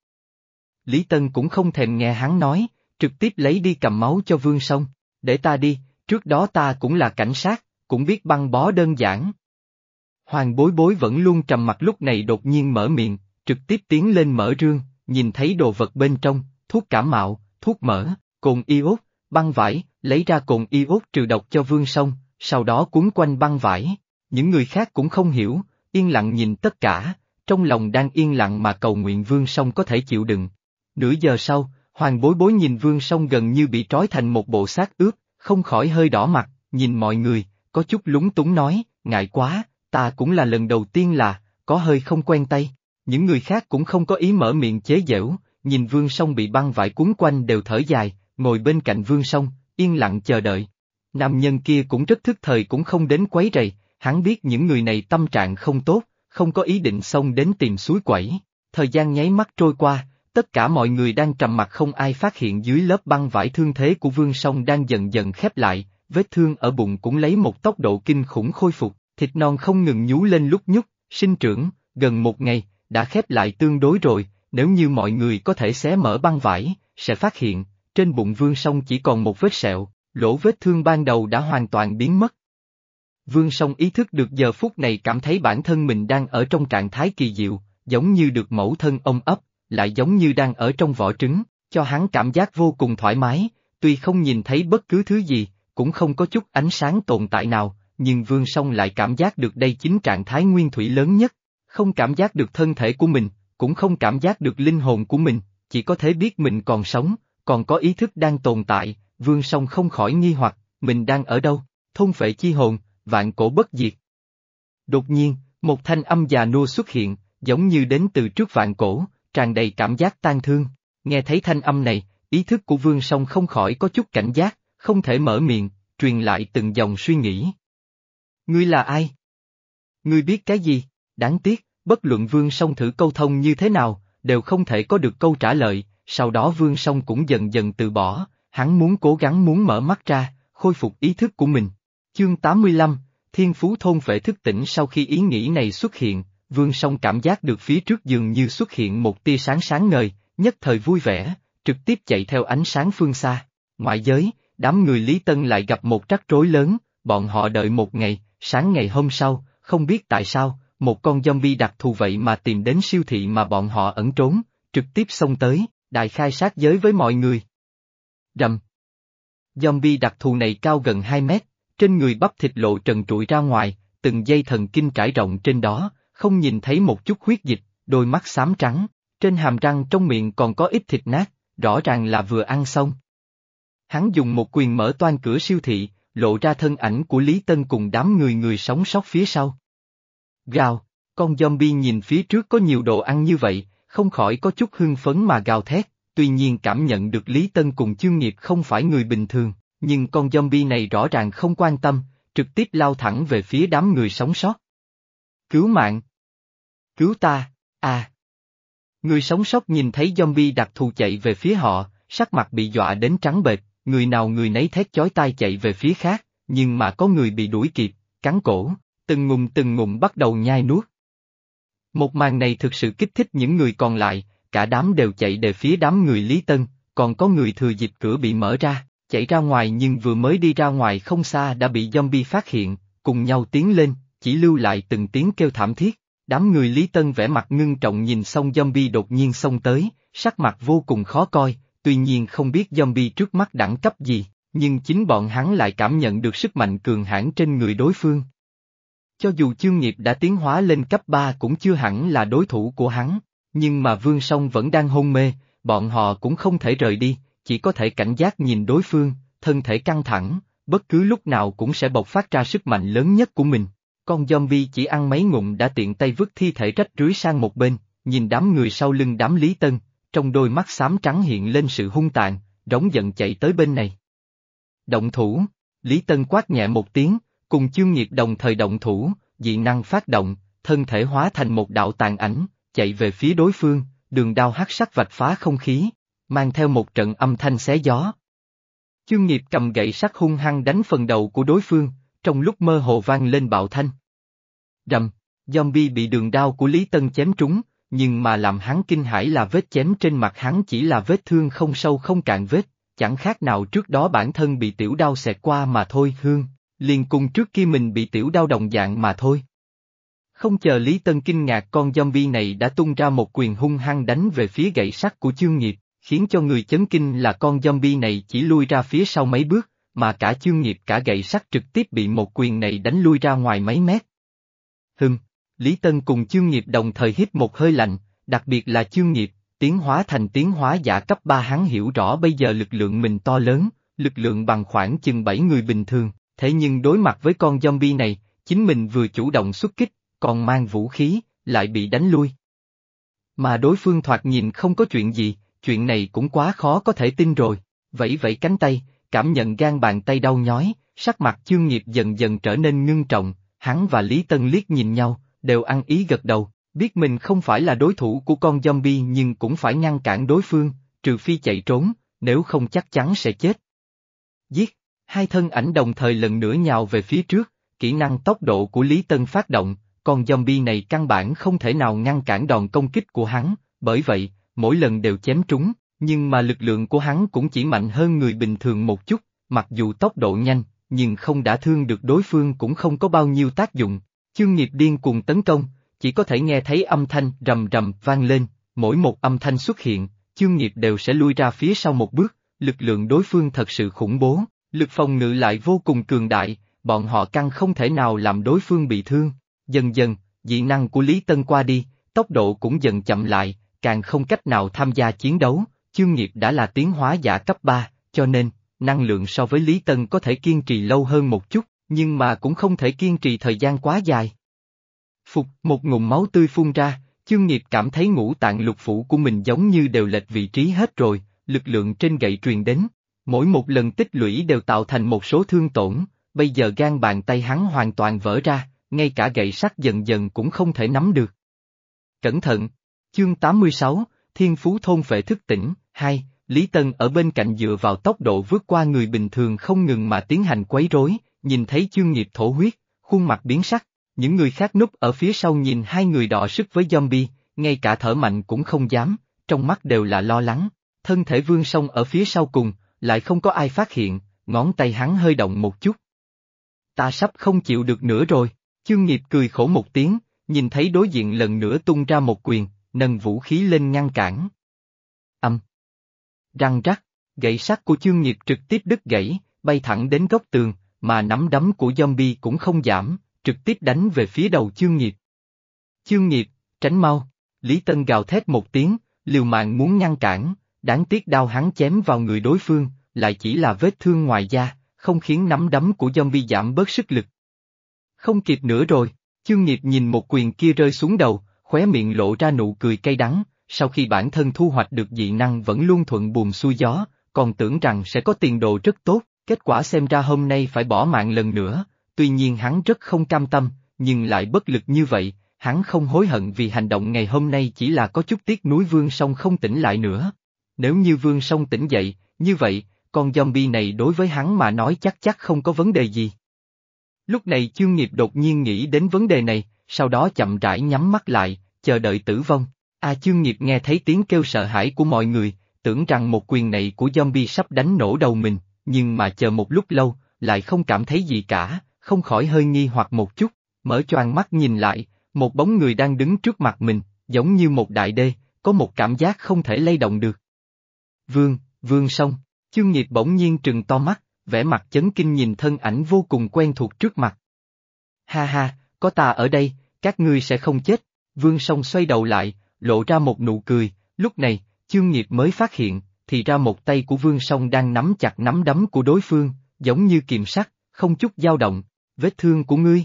Lý Tân cũng không thèm nghe hắn nói, trực tiếp lấy đi cầm máu cho Vương Song, để ta đi, trước đó ta cũng là cảnh sát, cũng biết băng bó đơn giản. Hoàng Bối Bối vẫn luôn trầm mặc lúc này đột nhiên mở miệng, trực tiếp tiến lên mở rương, nhìn thấy đồ vật bên trong, thuốc cảm mạo, thuốc mỡ, cồn iốt, băng vải, lấy ra cồn iốt trừ độc cho Vương Song, sau đó cuốn quanh băng vải. Những người khác cũng không hiểu, yên lặng nhìn tất cả, trong lòng đang yên lặng mà cầu nguyện Vương Song có thể chịu đựng. Nửa giờ sau, Hoàng Bối Bối nhìn Vương Song gần như bị trói thành một bộ xác ướp, không khỏi hơi đỏ mặt, nhìn mọi người, có chút lúng túng nói, ngại quá, ta cũng là lần đầu tiên là, có hơi không quen tay. Những người khác cũng không có ý mở miệng chế giễu, nhìn Vương Song bị băng vải cuốn quanh đều thở dài, ngồi bên cạnh Vương Song, yên lặng chờ đợi. Nam nhân kia cũng rất thức thời cũng không đến quấy rầy, hắn biết những người này tâm trạng không tốt, không có ý định xông đến tìm suối quẩy. Thời gian nháy mắt trôi qua, tất cả mọi người đang trầm mặc không ai phát hiện dưới lớp băng vải thương thế của Vương Song đang dần dần khép lại, vết thương ở bụng cũng lấy một tốc độ kinh khủng khôi phục, thịt non không ngừng nhú lên lúc nhúc, sinh trưởng, gần một ngày, đã khép lại tương đối rồi, nếu như mọi người có thể xé mở băng vải, sẽ phát hiện, trên bụng Vương Song chỉ còn một vết sẹo, lỗ vết thương ban đầu đã hoàn toàn biến mất. Vương Song ý thức được giờ phút này cảm thấy bản thân mình đang ở trong trạng thái kỳ diệu, giống như được mẫu thân ôm ấp, lại giống như đang ở trong vỏ trứng, cho hắn cảm giác vô cùng thoải mái, tuy không nhìn thấy bất cứ thứ gì, cũng không có chút ánh sáng tồn tại nào, nhưng Vương Song lại cảm giác được đây chính trạng thái nguyên thủy lớn nhất, không cảm giác được thân thể của mình, cũng không cảm giác được linh hồn của mình, chỉ có thể biết mình còn sống, còn có ý thức đang tồn tại. Vương Song không khỏi nghi hoặc, mình đang ở đâu, thôn phệ chi hồn, vạn cổ bất diệt. Đột nhiên, một thanh âm già nua xuất hiện, giống như đến từ trước vạn cổ, tràn đầy cảm giác tang thương. Nghe thấy thanh âm này, ý thức của Vương Song không khỏi có chút cảnh giác, không thể mở miệng, truyền lại từng dòng suy nghĩ. Ngươi là ai? Ngươi biết cái gì? Đáng tiếc, bất luận Vương Song thử câu thông như thế nào, đều không thể có được câu trả lời, sau đó Vương Song cũng dần dần từ bỏ, hắn muốn cố gắng muốn mở mắt ra, khôi phục ý thức của mình. Chương tám mươi lăm, Thiên Phú thôn phệ thức tỉnh. Sau khi ý nghĩ này xuất hiện, Vương Song cảm giác được phía trước dường như xuất hiện một tia sáng sáng ngời, nhất thời vui vẻ, trực tiếp chạy theo ánh sáng phương xa. Ngoại giới, đám người Lý Tân lại gặp một rắc rối lớn, bọn họ đợi một ngày, sáng ngày hôm sau, không biết tại sao, một con zombie đặc thù vậy mà tìm đến siêu thị mà bọn họ ẩn trốn, trực tiếp xông tới, đại khai sát giới với mọi người. Rầm. Zombie đặc thù này cao gần hai mét, trên người bắp thịt lộ trần trụi ra ngoài, từng dây thần kinh trải rộng trên đó, không nhìn thấy một chút huyết dịch, đôi mắt xám trắng, trên hàm răng trong miệng còn có ít thịt nát, rõ ràng là vừa ăn xong. Hắn dùng một quyền mở toang cửa siêu thị, lộ ra thân ảnh của Lý Tân cùng đám người người sống sót phía sau. Gào, con zombie nhìn phía trước có nhiều đồ ăn như vậy, không khỏi có chút hưng phấn mà gào thét, tuy nhiên cảm nhận được Lý Tân cùng Chương Nghiệp không phải người bình thường, nhưng con zombie này rõ ràng không quan tâm, trực tiếp lao thẳng về phía đám người sống sót. Cứu mạng! Cứu ta, à! Người sống sót nhìn thấy zombie đặc thù chạy về phía họ, sắc mặt bị dọa đến trắng bệch, người nào người nấy thét chói tai chạy về phía khác, nhưng mà có người bị đuổi kịp, cắn cổ, từng ngụm từng ngụm bắt đầu nhai nuốt. Một màn này thực sự kích thích những người còn lại, cả đám đều chạy về phía đám người Lý Tân, còn có người thừa dịp cửa bị mở ra, chạy ra ngoài nhưng vừa mới đi ra ngoài không xa đã bị zombie phát hiện, cùng nhau tiến lên, chỉ lưu lại từng tiếng kêu thảm thiết. Đám người Lý Tân vẻ mặt ngưng trọng nhìn xong zombie đột nhiên xông tới, sắc mặt vô cùng khó coi, tuy nhiên không biết zombie trước mắt đẳng cấp gì, nhưng chính bọn hắn lại cảm nhận được sức mạnh cường hãn trên người đối phương. Cho dù Chương Nghiệp đã tiến hóa lên cấp ba cũng chưa hẳn là đối thủ của hắn, nhưng mà Vương Song vẫn đang hôn mê, bọn họ cũng không thể rời đi, chỉ có thể cảnh giác nhìn đối phương, thân thể căng thẳng, bất cứ lúc nào cũng sẽ bộc phát ra sức mạnh lớn nhất của mình. Con zombie chỉ ăn mấy ngụm đã tiện tay vứt thi thể rách rưới sang một bên, nhìn đám người sau lưng đám Lý Tân, trong đôi mắt xám trắng hiện lên sự hung tàn, rống giận chạy tới bên này. Động thủ, Lý Tân quát nhẹ một tiếng, cùng Chương Nghiệp đồng thời động thủ, dị năng phát động, thân thể hóa thành một đạo tàn ảnh, chạy về phía đối phương, đường đao hắc sắc vạch phá không khí, mang theo một trận âm thanh xé gió. Chương Nghiệp cầm gậy sắt hung hăng đánh phần đầu của đối phương, trong lúc mơ hồ vang lên bạo thanh. Rầm, zombie bị đường đao của Lý Tân chém trúng, nhưng mà làm hắn kinh hãi là vết chém trên mặt hắn chỉ là vết thương không sâu không cạn vết, chẳng khác nào trước đó bản thân bị tiểu đao xẹt qua mà thôi. Hương, liền cùng trước kia mình bị tiểu đao đồng dạng mà thôi. Không chờ Lý Tân kinh ngạc, con zombie này đã tung ra một quyền hung hăng đánh về phía gậy sắt của Chương Nghiệp, khiến cho người chấn kinh là con zombie này chỉ lui ra phía sau mấy bước, mà cả Chương Nghiệp cả gậy sắt trực tiếp bị một quyền này đánh lui ra ngoài mấy mét. Hừm, Lý Tân cùng Chương Nghiệp đồng thời hít một hơi lạnh, đặc biệt là Chương Nghiệp, tiến hóa thành tiến hóa giả cấp ba, hắn hiểu rõ bây giờ lực lượng mình to lớn, lực lượng bằng khoảng chừng bảy người bình thường, thế nhưng đối mặt với con zombie này, chính mình vừa chủ động xuất kích, còn mang vũ khí, lại bị đánh lui. Mà đối phương thoạt nhìn không có chuyện gì, chuyện này cũng quá khó có thể tin rồi, vẫy vẫy cánh tay, cảm nhận gan bàn tay đau nhói, sắc mặt Chương Nghiệp dần dần trở nên ngưng trọng, hắn và Lý Tân liếc nhìn nhau, đều ăn ý gật đầu, biết mình không phải là đối thủ của con zombie nhưng cũng phải ngăn cản đối phương, trừ phi chạy trốn, nếu không chắc chắn sẽ chết. Giết, hai thân ảnh đồng thời lần nữa nhào về phía trước, kỹ năng tốc độ của Lý Tân phát động, con zombie này căn bản không thể nào ngăn cản đòn công kích của hắn, bởi vậy, mỗi lần đều chém trúng, nhưng mà lực lượng của hắn cũng chỉ mạnh hơn người bình thường một chút, mặc dù tốc độ nhanh, nhưng không đả thương được đối phương cũng không có bao nhiêu tác dụng. Chương Nghiệp điên cuồng tấn công, chỉ có thể nghe thấy âm thanh rầm rầm vang lên, mỗi một âm thanh xuất hiện, Chương Nghiệp đều sẽ lui ra phía sau một bước, lực lượng đối phương thật sự khủng bố, lực phòng ngự lại vô cùng cường đại, bọn họ căn không thể nào làm đối phương bị thương. Dần dần, dị năng của Lý Tân qua đi, tốc độ cũng dần chậm lại, càng không cách nào tham gia chiến đấu, Chương Nghiệp đã là tiến hóa giả cấp ba, cho nên, năng lượng so với Lý Tân có thể kiên trì lâu hơn một chút, nhưng mà cũng không thể kiên trì thời gian quá dài. Phục, một ngụm máu tươi phun ra, Chương Nghiệp cảm thấy ngũ tạng lục phủ của mình giống như đều lệch vị trí hết rồi, lực lượng trên gậy truyền đến, mỗi một lần tích lũy đều tạo thành một số thương tổn, bây giờ gan bàn tay hắn hoàn toàn vỡ ra, ngay cả gậy sắt dần dần cũng không thể nắm được. Cẩn thận! Chương tám mươi sáu, Thiên Phú Thôn Phệ thức tỉnh, hai, Lý Tân ở bên cạnh dựa vào tốc độ vượt qua người bình thường không ngừng mà tiến hành quấy rối, nhìn thấy Chương Nghiệp thổ huyết, khuôn mặt biến sắc, những người khác núp ở phía sau nhìn hai người đọ sức với zombie, ngay cả thở mạnh cũng không dám, trong mắt đều là lo lắng, thân thể Vương Song ở phía sau cùng, lại không có ai phát hiện, ngón tay hắn hơi động một chút. Ta sắp không chịu được nữa rồi, Chương Nghiệp cười khổ một tiếng, nhìn thấy đối diện lần nữa tung ra một quyền, nâng vũ khí lên ngăn cản. Âm. Răng rắc, gậy sắt của Chương Nghiệp trực tiếp đứt gãy, bay thẳng đến góc tường, mà nắm đấm của zombie cũng không giảm, trực tiếp đánh về phía đầu Chương Nghiệp. Chương Nghiệp, tránh mau, Lý Tân gào thét một tiếng, liều mạng muốn ngăn cản, đáng tiếc đao hắn chém vào người đối phương, lại chỉ là vết thương ngoài da, không khiến nắm đấm của zombie giảm bớt sức lực. Không kịp nữa rồi, Chương Nghiệp nhìn một quyền kia rơi xuống đầu, khóe miệng lộ ra nụ cười cay đắng, sau khi bản thân thu hoạch được dị năng vẫn luôn thuận buồm xuôi gió, còn tưởng rằng sẽ có tiền đồ rất tốt, kết quả xem ra hôm nay phải bỏ mạng lần nữa, tuy nhiên hắn rất không cam tâm, nhưng lại bất lực như vậy, hắn không hối hận vì hành động ngày hôm nay chỉ là có chút tiếc nuối Vương Song không tỉnh lại nữa. Nếu như Vương Song tỉnh dậy, như vậy, con zombie này đối với hắn mà nói chắc chắc không có vấn đề gì. Lúc này Chương Nghiệp đột nhiên nghĩ đến vấn đề này, sau đó chậm rãi nhắm mắt lại, chờ đợi tử vong. À Chương Nghiệp nghe thấy tiếng kêu sợ hãi của mọi người, tưởng rằng một quyền này của zombie sắp đánh nổ đầu mình, nhưng mà chờ một lúc lâu, lại không cảm thấy gì cả, không khỏi hơi nghi hoặc một chút, mở choàng mắt nhìn lại, một bóng người đang đứng trước mặt mình, giống như một đại đê, có một cảm giác không thể lay động được. Vương, Vương Song, Chương Nghiệp bỗng nhiên trừng to mắt, vẻ mặt chấn kinh nhìn thân ảnh vô cùng quen thuộc trước mặt. Ha ha, có ta ở đây, các ngươi sẽ không chết, Vương Song xoay đầu lại, lộ ra một nụ cười, lúc này, Chương Nghiệp mới phát hiện, thì ra một tay của Vương Song đang nắm chặt nắm đấm của đối phương, giống như kiềm sắt, không chút dao động, vết thương của ngươi.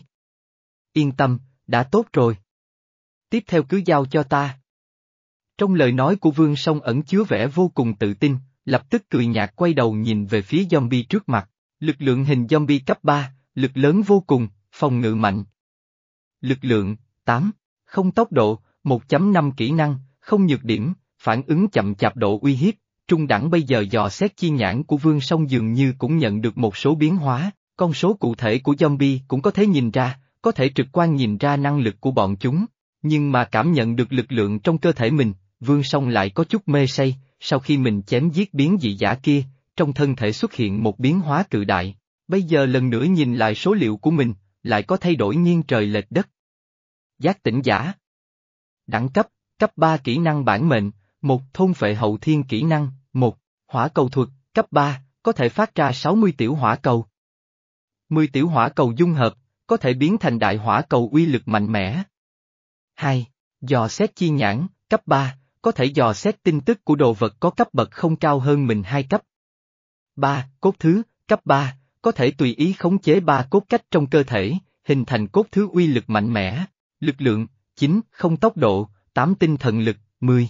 Yên tâm, đã tốt rồi. Tiếp theo cứ giao cho ta. Trong lời nói của Vương Song ẩn chứa vẻ vô cùng tự tin, lập tức cười nhạt quay đầu nhìn về phía zombie trước mặt, lực lượng hình zombie cấp ba, lực lớn vô cùng, phòng ngự mạnh. Lực lượng, tám, không tốc độ, một chấm năm kỹ năng, không nhược điểm, phản ứng chậm chạp độ uy hiếp, trung đẳng bây giờ dò xét chi nhãn của Vương Song dường như cũng nhận được một số biến hóa, con số cụ thể của zombie cũng có thể nhìn ra, có thể trực quan nhìn ra năng lực của bọn chúng, nhưng mà cảm nhận được lực lượng trong cơ thể mình, Vương Song lại có chút mê say, sau khi mình chém giết biến dị giả kia, trong thân thể xuất hiện một biến hóa cự đại, bây giờ lần nữa nhìn lại số liệu của mình, lại có thay đổi nghiêng trời lệch đất. Giác tỉnh giả. Đẳng cấp, cấp ba kỹ năng bản mệnh, một thôn phệ hậu thiên kỹ năng, một hỏa cầu thuật, cấp ba, có thể phát ra sáu mươi tiểu hỏa cầu. mười tiểu hỏa cầu dung hợp, có thể biến thành đại hỏa cầu uy lực mạnh mẽ. hai. Dò xét chi nhãn, cấp ba, có thể dò xét tin tức của đồ vật có cấp bậc không cao hơn mình hai cấp. ba. Cốt thứ, cấp ba, có thể tùy ý khống chế ba cốt cách trong cơ thể, hình thành cốt thứ uy lực mạnh mẽ. Lực lượng, chín, không tốc độ, tám tinh thần lực, mười.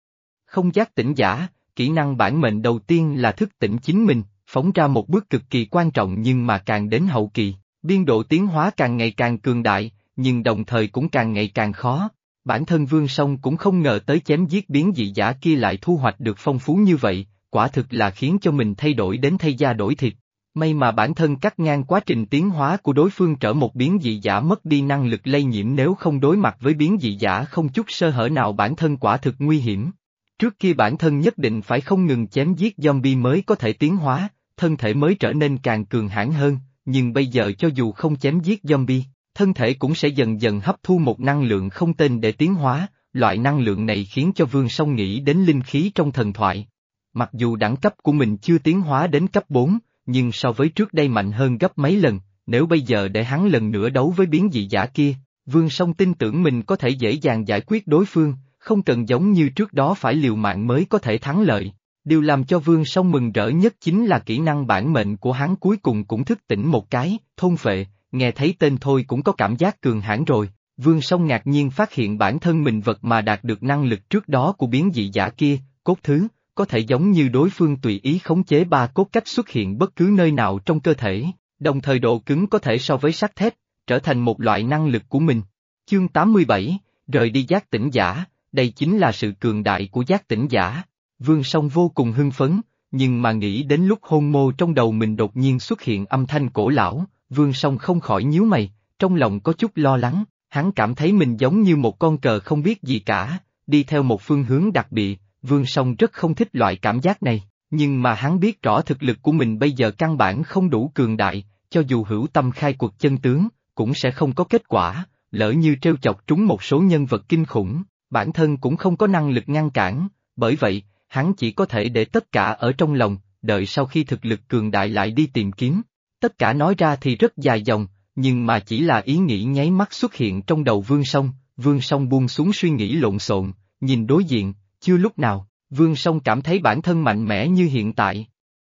Không giác tỉnh giả, kỹ năng bản mệnh đầu tiên là thức tỉnh chính mình, phóng ra một bước cực kỳ quan trọng nhưng mà càng đến hậu kỳ, biên độ tiến hóa càng ngày càng cường đại, nhưng đồng thời cũng càng ngày càng khó. Bản thân Vương Song cũng không ngờ tới chém giết biến dị giả kia lại thu hoạch được phong phú như vậy, quả thực là khiến cho mình thay đổi đến thay da đổi thịt. May mà bản thân cắt ngang quá trình tiến hóa của đối phương trở một biến dị giả mất đi năng lực lây nhiễm, nếu không đối mặt với biến dị giả không chút sơ hở nào bản thân quả thực nguy hiểm. Trước kia bản thân nhất định phải không ngừng chém giết zombie mới có thể tiến hóa, thân thể mới trở nên càng cường hãn hơn, nhưng bây giờ cho dù không chém giết zombie, thân thể cũng sẽ dần dần hấp thu một năng lượng không tên để tiến hóa, loại năng lượng này khiến cho Vương Song nghĩ đến linh khí trong thần thoại. Mặc dù đẳng cấp của mình chưa tiến hóa đến cấp bốn, nhưng so với trước đây mạnh hơn gấp mấy lần, nếu bây giờ để hắn lần nữa đấu với biến dị giả kia, Vương Song tin tưởng mình có thể dễ dàng giải quyết đối phương, không cần giống như trước đó phải liều mạng mới có thể thắng lợi. Điều làm cho Vương Song mừng rỡ nhất chính là kỹ năng bản mệnh của hắn cuối cùng cũng thức tỉnh một cái, thôn phệ, nghe thấy tên thôi cũng có cảm giác cường hãn rồi. Vương Song ngạc nhiên phát hiện bản thân mình vật mà đạt được năng lực trước đó của biến dị giả kia, cốt thứ, có thể giống như đối phương tùy ý khống chế ba cốt cách xuất hiện bất cứ nơi nào trong cơ thể, đồng thời độ cứng có thể so với sắt thép, trở thành một loại năng lực của mình. Chương tám mươi bảy, rời đi giác tỉnh giả, đây chính là sự cường đại của giác tỉnh giả. Vương Song vô cùng hưng phấn, nhưng mà nghĩ đến lúc hôn mô trong đầu mình đột nhiên xuất hiện âm thanh cổ lão, Vương Song không khỏi nhíu mày, trong lòng có chút lo lắng, hắn cảm thấy mình giống như một con cờ không biết gì cả, đi theo một phương hướng đặc biệt. Vương Song rất không thích loại cảm giác này, nhưng mà hắn biết rõ thực lực của mình bây giờ căn bản không đủ cường đại, cho dù hữu tâm khai cuộc chân tướng, cũng sẽ không có kết quả, lỡ như trêu chọc trúng một số nhân vật kinh khủng, bản thân cũng không có năng lực ngăn cản, bởi vậy, hắn chỉ có thể để tất cả ở trong lòng, đợi sau khi thực lực cường đại lại đi tìm kiếm. Tất cả nói ra thì rất dài dòng, nhưng mà chỉ là ý nghĩ nháy mắt xuất hiện trong đầu Vương Song, Vương Song buông xuống suy nghĩ lộn xộn, nhìn đối diện. Chưa lúc nào, Vương Song cảm thấy bản thân mạnh mẽ như hiện tại.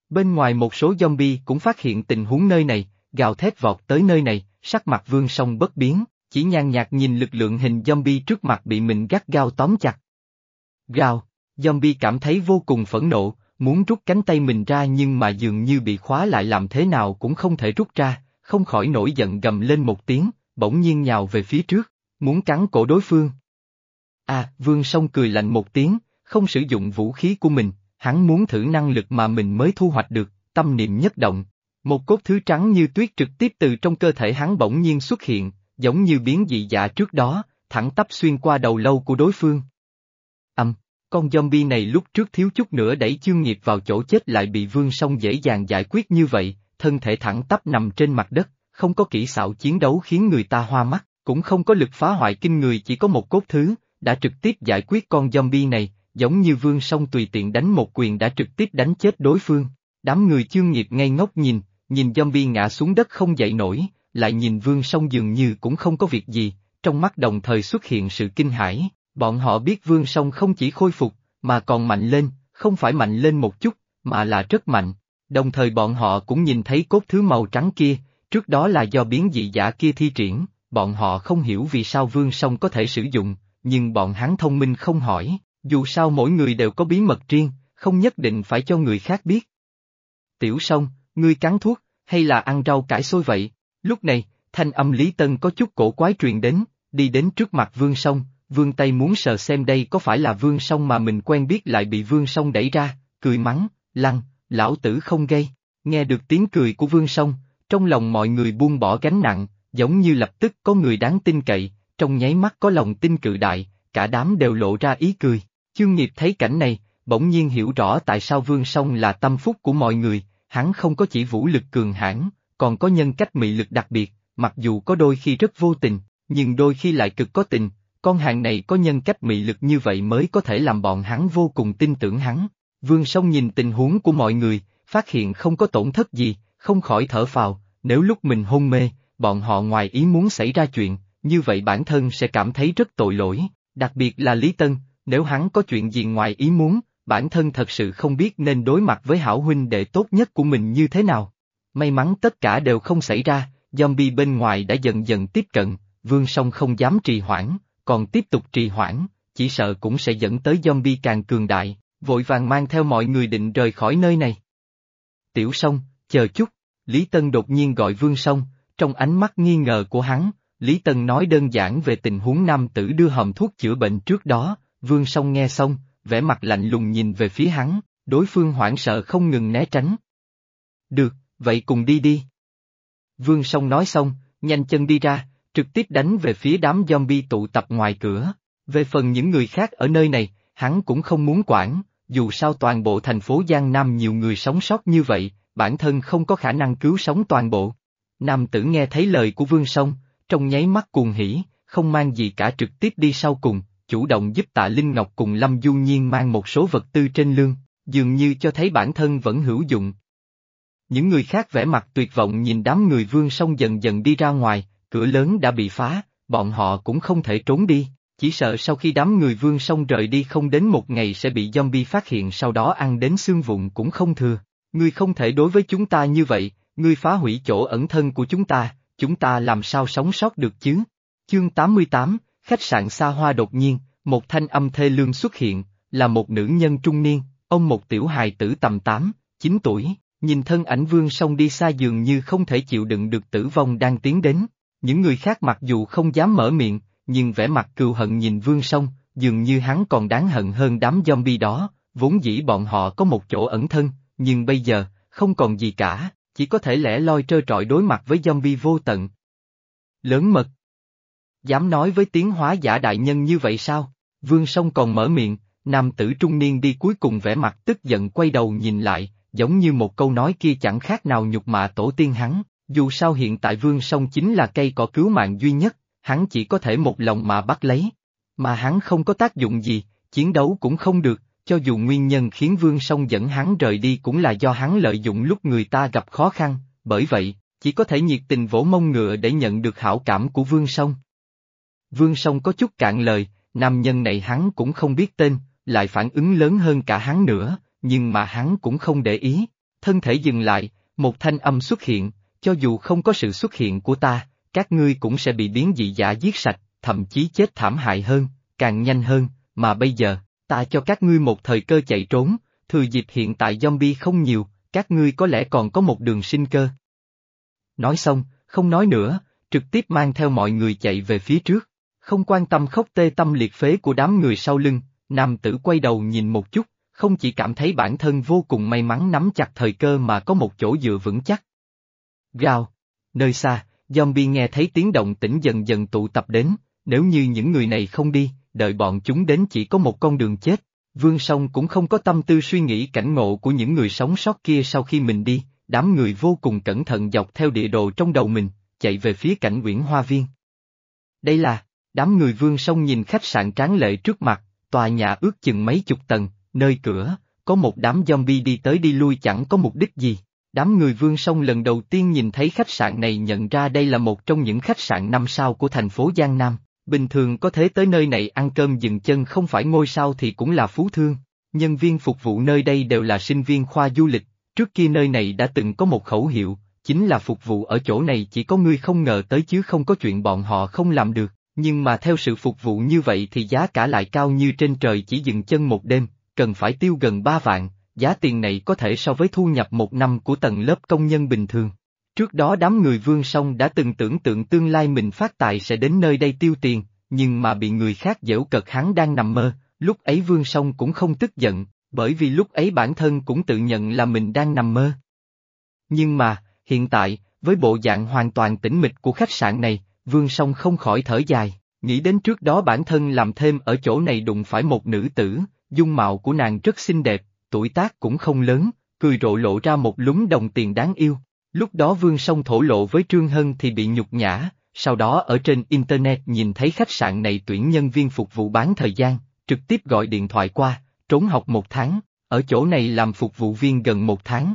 Bên ngoài một số zombie cũng phát hiện tình huống nơi này, gào thét vọt tới nơi này, sắc mặt Vương Song bất biến, chỉ nhàn nhạt nhìn lực lượng hình zombie trước mặt bị mình gắt gao tóm chặt. Gào, zombie cảm thấy vô cùng phẫn nộ, muốn rút cánh tay mình ra nhưng mà dường như bị khóa lại làm thế nào cũng không thể rút ra, không khỏi nổi giận gầm lên một tiếng, bỗng nhiên nhào về phía trước, muốn cắn cổ đối phương. À, Vương Song cười lạnh một tiếng, không sử dụng vũ khí của mình, hắn muốn thử năng lực mà mình mới thu hoạch được, tâm niệm nhất động. Một cốt thứ trắng như tuyết trực tiếp từ trong cơ thể hắn bỗng nhiên xuất hiện, giống như biến dị dạ trước đó, thẳng tắp xuyên qua đầu lâu của đối phương. Âm, con zombie này lúc trước thiếu chút nữa đẩy Chương Nghiệp vào chỗ chết lại bị Vương Song dễ dàng giải quyết như vậy, thân thể thẳng tắp nằm trên mặt đất, không có kỹ xảo chiến đấu khiến người ta hoa mắt, cũng không có lực phá hoại kinh người, chỉ có một cốt thứ, đã trực tiếp giải quyết con zombie này, giống như Vương Song tùy tiện đánh một quyền đã trực tiếp đánh chết đối phương. Đám người Chương Nghiệp ngây ngốc nhìn, nhìn zombie ngã xuống đất không dậy nổi, lại nhìn Vương Song dường như cũng không có việc gì, trong mắt đồng thời xuất hiện sự kinh hãi, bọn họ biết Vương Song không chỉ khôi phục, mà còn mạnh lên, không phải mạnh lên một chút, mà là rất mạnh. Đồng thời bọn họ cũng nhìn thấy cốt thứ màu trắng kia, trước đó là do biến dị giả kia thi triển, bọn họ không hiểu vì sao Vương Song có thể sử dụng, nhưng bọn hắn thông minh không hỏi, dù sao mỗi người đều có bí mật riêng, không nhất định phải cho người khác biết. Tiểu Song, ngươi cắn thuốc, hay là ăn rau cải xôi vậy? Lúc này, thanh âm Lý Tân có chút cổ quái truyền đến, đi đến trước mặt Vương Song, Vương tay muốn sờ xem đây có phải là Vương Song mà mình quen biết lại bị Vương Song đẩy ra, cười mắng, lăng, lão tử không gây. Nghe được tiếng cười của Vương Song, trong lòng mọi người buông bỏ gánh nặng, giống như lập tức có người đáng tin cậy, trong nháy mắt có lòng tin cự đại, cả đám đều lộ ra ý cười. Chương Nghiệp thấy cảnh này, bỗng nhiên hiểu rõ tại sao Vương Song là tâm phúc của mọi người, hắn không có chỉ vũ lực cường hãn, còn có nhân cách mị lực đặc biệt, mặc dù có đôi khi rất vô tình, nhưng đôi khi lại cực có tình, con hàng này có nhân cách mị lực như vậy mới có thể làm bọn hắn vô cùng tin tưởng hắn. Vương Song nhìn tình huống của mọi người, phát hiện không có tổn thất gì, không khỏi thở phào, nếu lúc mình hôn mê, bọn họ ngoài ý muốn xảy ra chuyện, như vậy bản thân sẽ cảm thấy rất tội lỗi, đặc biệt là Lý Tân, nếu hắn có chuyện gì ngoài ý muốn, bản thân thật sự không biết nên đối mặt với hảo huynh đệ tốt nhất của mình như thế nào. May mắn tất cả đều không xảy ra, zombie bên ngoài đã dần dần tiếp cận, Vương Song không dám trì hoãn, còn tiếp tục trì hoãn, chỉ sợ cũng sẽ dẫn tới zombie càng cường đại, vội vàng mang theo mọi người định rời khỏi nơi này. Tiểu Song, chờ chút, Lý Tân đột nhiên gọi Vương Song, trong ánh mắt nghi ngờ của hắn, Lý Tân nói đơn giản về tình huống nam tử đưa hòm thuốc chữa bệnh trước đó, Vương Song nghe xong, vẻ mặt lạnh lùng nhìn về phía hắn, đối phương hoảng sợ không ngừng né tránh. Được, vậy cùng đi đi. Vương Song nói xong, nhanh chân đi ra, trực tiếp đánh về phía đám zombie tụ tập ngoài cửa. Về phần những người khác ở nơi này, hắn cũng không muốn quản, dù sao toàn bộ thành phố Giang Nam nhiều người sống sót như vậy, bản thân không có khả năng cứu sống toàn bộ. Nam tử nghe thấy lời của Vương Song, trong nháy mắt cuồng hỉ, không mang gì cả trực tiếp đi sau cùng, chủ động giúp Tạ Linh Ngọc cùng Lâm Du Nhiên mang một số vật tư trên lưng, dường như cho thấy bản thân vẫn hữu dụng. Những người khác vẻ mặt tuyệt vọng nhìn đám người Vương Song dần dần đi ra ngoài, cửa lớn đã bị phá, bọn họ cũng không thể trốn đi, chỉ sợ sau khi đám người Vương Song rời đi không đến một ngày sẽ bị zombie phát hiện sau đó ăn đến xương vụn cũng không thừa. Ngươi không thể đối với chúng ta như vậy, ngươi phá hủy chỗ ẩn thân của chúng ta, chúng ta làm sao sống sót được chứ? Chương tám mươi tám, khách sạn xa hoa đột nhiên, một thanh âm thê lương xuất hiện, là một nữ nhân trung niên, ông một tiểu hài tử tầm tám, chín tuổi, nhìn thân ảnh Vương Song đi xa dường như không thể chịu đựng được tử vong đang tiến đến. Những người khác mặc dù không dám mở miệng, nhưng vẻ mặt cừu hận nhìn Vương Song, dường như hắn còn đáng hận hơn đám zombie đó, vốn dĩ bọn họ có một chỗ ẩn thân, nhưng bây giờ, không còn gì cả, chỉ có thể lẻ loi trơ trọi đối mặt với zombie vô tận. Lớn mật! Dám nói với tiến hóa giả đại nhân như vậy sao? Vương Song còn mở miệng, nam tử trung niên đi cuối cùng vẻ mặt tức giận quay đầu nhìn lại, giống như một câu nói kia chẳng khác nào nhục mạ tổ tiên hắn, dù sao hiện tại Vương Song chính là cây cỏ cứu mạng duy nhất, hắn chỉ có thể một lòng mà bắt lấy. Mà hắn không có tác dụng gì, chiến đấu cũng không được, cho dù nguyên nhân khiến Vương Song dẫn hắn rời đi cũng là do hắn lợi dụng lúc người ta gặp khó khăn, bởi vậy, chỉ có thể nhiệt tình vỗ mông ngựa để nhận được hảo cảm của Vương Song. Vương Song có chút cạn lời, nam nhân này hắn cũng không biết tên, lại phản ứng lớn hơn cả hắn nữa, nhưng mà hắn cũng không để ý. thân thể dừng lại, một thanh âm xuất hiện, cho dù không có sự xuất hiện của ta, các ngươi cũng sẽ bị biến dị giả giết sạch, thậm chí chết thảm hại hơn, càng nhanh hơn, mà bây giờ, ta cho các ngươi một thời cơ chạy trốn, thừa dịp hiện tại zombie không nhiều, các ngươi có lẽ còn có một đường sinh cơ. Nói xong, không nói nữa, trực tiếp mang theo mọi người chạy về phía trước, không quan tâm khóc tê tâm liệt phế của đám người sau lưng, nam tử quay đầu nhìn một chút, không chỉ cảm thấy bản thân vô cùng may mắn nắm chặt thời cơ mà có một chỗ dựa vững chắc. Gào, nơi xa, zombie nghe thấy tiếng động tĩnh dần dần tụ tập đến, nếu như những người này không đi, đợi bọn chúng đến chỉ có một con đường chết. Vương Song cũng không có tâm tư suy nghĩ cảnh ngộ của những người sống sót kia sau khi mình đi, đám người vô cùng cẩn thận dọc theo địa đồ trong đầu mình, chạy về phía cảnh Uyển Hoa Viên. Đây là, đám người Vương Song nhìn khách sạn tráng lệ trước mặt, tòa nhà ước chừng mấy chục tầng, nơi cửa, có một đám zombie đi tới đi lui chẳng có mục đích gì. Đám người Vương Song lần đầu tiên nhìn thấy khách sạn này nhận ra đây là một trong những khách sạn năm sao của thành phố Giang Nam. Bình thường có thể tới nơi này ăn cơm dừng chân không phải ngôi sao thì cũng là phú thương. Nhân viên phục vụ nơi đây đều là sinh viên khoa du lịch, trước kia nơi này đã từng có một khẩu hiệu, chính là phục vụ ở chỗ này chỉ có ngươi không ngờ tới chứ không có chuyện bọn họ không làm được, nhưng mà theo sự phục vụ như vậy thì giá cả lại cao như trên trời chỉ dừng chân một đêm, cần phải tiêu gần ba vạn, giá tiền này có thể so với thu nhập một năm của tầng lớp công nhân bình thường. Trước đó đám người Vương Song đã từng tưởng tượng tương lai mình phát tài sẽ đến nơi đây tiêu tiền, nhưng mà bị người khác giễu cợt hắn đang nằm mơ, lúc ấy Vương Song cũng không tức giận, bởi vì lúc ấy bản thân cũng tự nhận là mình đang nằm mơ. Nhưng mà, hiện tại, với bộ dạng hoàn toàn tĩnh mịch của khách sạn này, Vương Song không khỏi thở dài, nghĩ đến trước đó bản thân làm thêm ở chỗ này đụng phải một nữ tử, dung mạo của nàng rất xinh đẹp, tuổi tác cũng không lớn, cười rộ lộ ra một lúm đồng tiền đáng yêu. Lúc đó Vương Song thổ lộ với Trương Hân thì bị nhục nhã, sau đó ở trên Internet nhìn thấy khách sạn này tuyển nhân viên phục vụ bán thời gian, trực tiếp gọi điện thoại qua, trốn học một tháng, ở chỗ này làm phục vụ viên gần một tháng.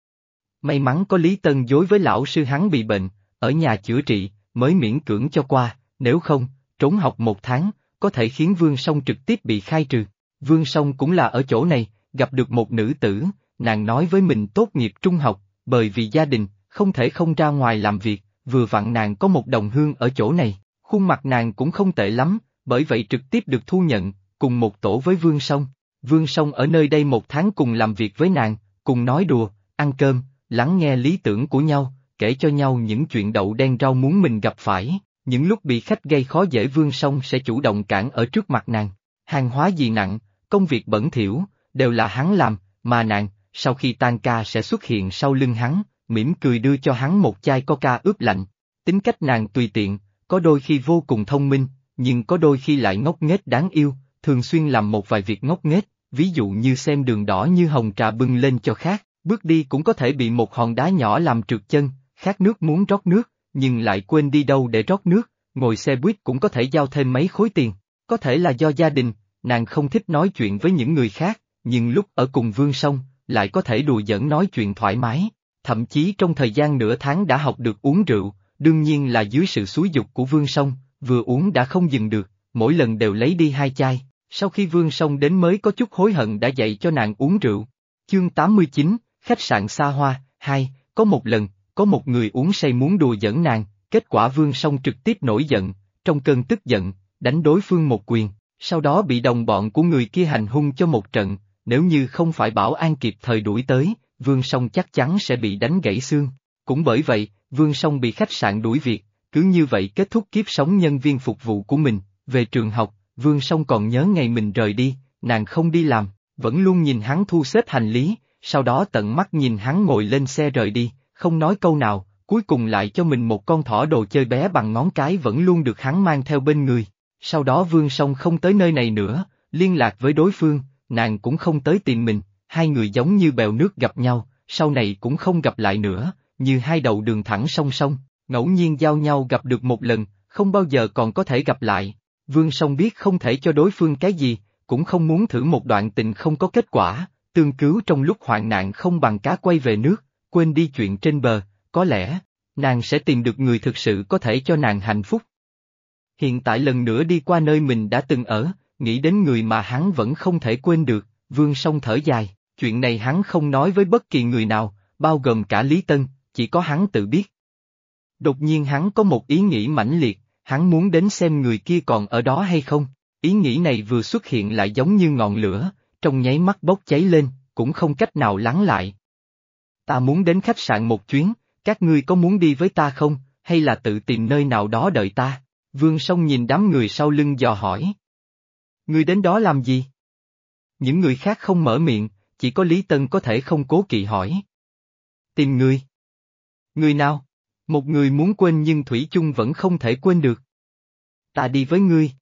May mắn có Lý Tân dối với lão sư hắn bị bệnh, ở nhà chữa trị, mới miễn cưỡng cho qua, nếu không, trốn học một tháng, có thể khiến Vương Song trực tiếp bị khai trừ. Vương Song cũng là ở chỗ này, gặp được một nữ tử, nàng nói với mình tốt nghiệp trung học, bởi vì gia đình, không thể không ra ngoài làm việc, vừa vặn nàng có một đồng hương ở chỗ này, khuôn mặt nàng cũng không tệ lắm, bởi vậy trực tiếp được thu nhận, cùng một tổ với Vương Song. Vương Song ở nơi đây một tháng cùng làm việc với nàng, cùng nói đùa, ăn cơm, lắng nghe lý tưởng của nhau, kể cho nhau những chuyện đậu đen rau muống mình gặp phải, những lúc bị khách gây khó dễ Vương Song sẽ chủ động cản ở trước mặt nàng. Hàng hóa gì nặng, công việc bẩn thỉu, đều là hắn làm, mà nàng, sau khi tan ca sẽ xuất hiện sau lưng hắn, mỉm cười đưa cho hắn một chai coca ướp lạnh. Tính cách nàng tùy tiện, có đôi khi vô cùng thông minh, nhưng có đôi khi lại ngốc nghếch đáng yêu, thường xuyên làm một vài việc ngốc nghếch, ví dụ như xem đường đỏ như hồng trà bưng lên cho khác, bước đi cũng có thể bị một hòn đá nhỏ làm trượt chân, khát nước muốn rót nước, nhưng lại quên đi đâu để rót nước, ngồi xe buýt cũng có thể giao thêm mấy khối tiền, có thể là do gia đình, nàng không thích nói chuyện với những người khác, nhưng lúc ở cùng Vương Song, lại có thể đùa giỡn nói chuyện thoải mái, thậm chí trong thời gian nửa tháng đã học được uống rượu, đương nhiên là dưới sự xúi giục của Vương Song, vừa uống đã không dừng được, mỗi lần đều lấy đi hai chai, sau khi Vương Song đến mới có chút hối hận đã dạy cho nàng uống rượu. Chương tám mươi chín, khách sạn xa hoa, hai, có một lần, có một người uống say muốn đùa giỡn nàng, kết quả Vương Song trực tiếp nổi giận, trong cơn tức giận, đánh đối phương một quyền, sau đó bị đồng bọn của người kia hành hung cho một trận, nếu như không phải bảo an kịp thời đuổi tới, Vương Song chắc chắn sẽ bị đánh gãy xương. Cũng bởi vậy, Vương Song bị khách sạn đuổi việc, cứ như vậy kết thúc kiếp sống nhân viên phục vụ của mình. Về trường học, Vương Song còn nhớ ngày mình rời đi, nàng không đi làm, vẫn luôn nhìn hắn thu xếp hành lý, sau đó tận mắt nhìn hắn ngồi lên xe rời đi, không nói câu nào, cuối cùng lại cho mình một con thỏ đồ chơi bé bằng ngón cái vẫn luôn được hắn mang theo bên người. Sau đó Vương Song không tới nơi này nữa, liên lạc với đối phương, nàng cũng không tới tìm mình, hai người giống như bèo nước gặp nhau, sau này cũng không gặp lại nữa, như hai đầu đường thẳng song song, ngẫu nhiên giao nhau gặp được một lần, không bao giờ còn có thể gặp lại. Vương Song biết không thể cho đối phương cái gì, cũng không muốn thử một đoạn tình không có kết quả, tương cứu trong lúc hoạn nạn không bằng cá quay về nước, quên đi chuyện trên bờ, có lẽ, nàng sẽ tìm được người thực sự có thể cho nàng hạnh phúc. Hiện tại lần nữa đi qua nơi mình đã từng ở, nghĩ đến người mà hắn vẫn không thể quên được, Vương Song thở dài, Chuyện này hắn không nói với bất kỳ người nào, bao gồm cả Lý Tân, chỉ có hắn tự biết. Đột nhiên hắn có một ý nghĩ mãnh liệt, hắn muốn đến xem người kia còn ở đó hay không. Ý nghĩ này vừa xuất hiện lại giống như ngọn lửa, trong nháy mắt bốc cháy lên, cũng không cách nào lắng lại. Ta muốn đến khách sạn một chuyến, các ngươi có muốn đi với ta không, hay là tự tìm nơi nào đó đợi ta? Vương Song nhìn đám người sau lưng dò hỏi. Ngươi đến đó làm gì? Những người khác không mở miệng, chỉ có Lý Tân có thể không cố kỵ hỏi. Tìm người. Người nào? Một người muốn quên nhưng Thủy chung vẫn không thể quên được. Ta đi với ngươi.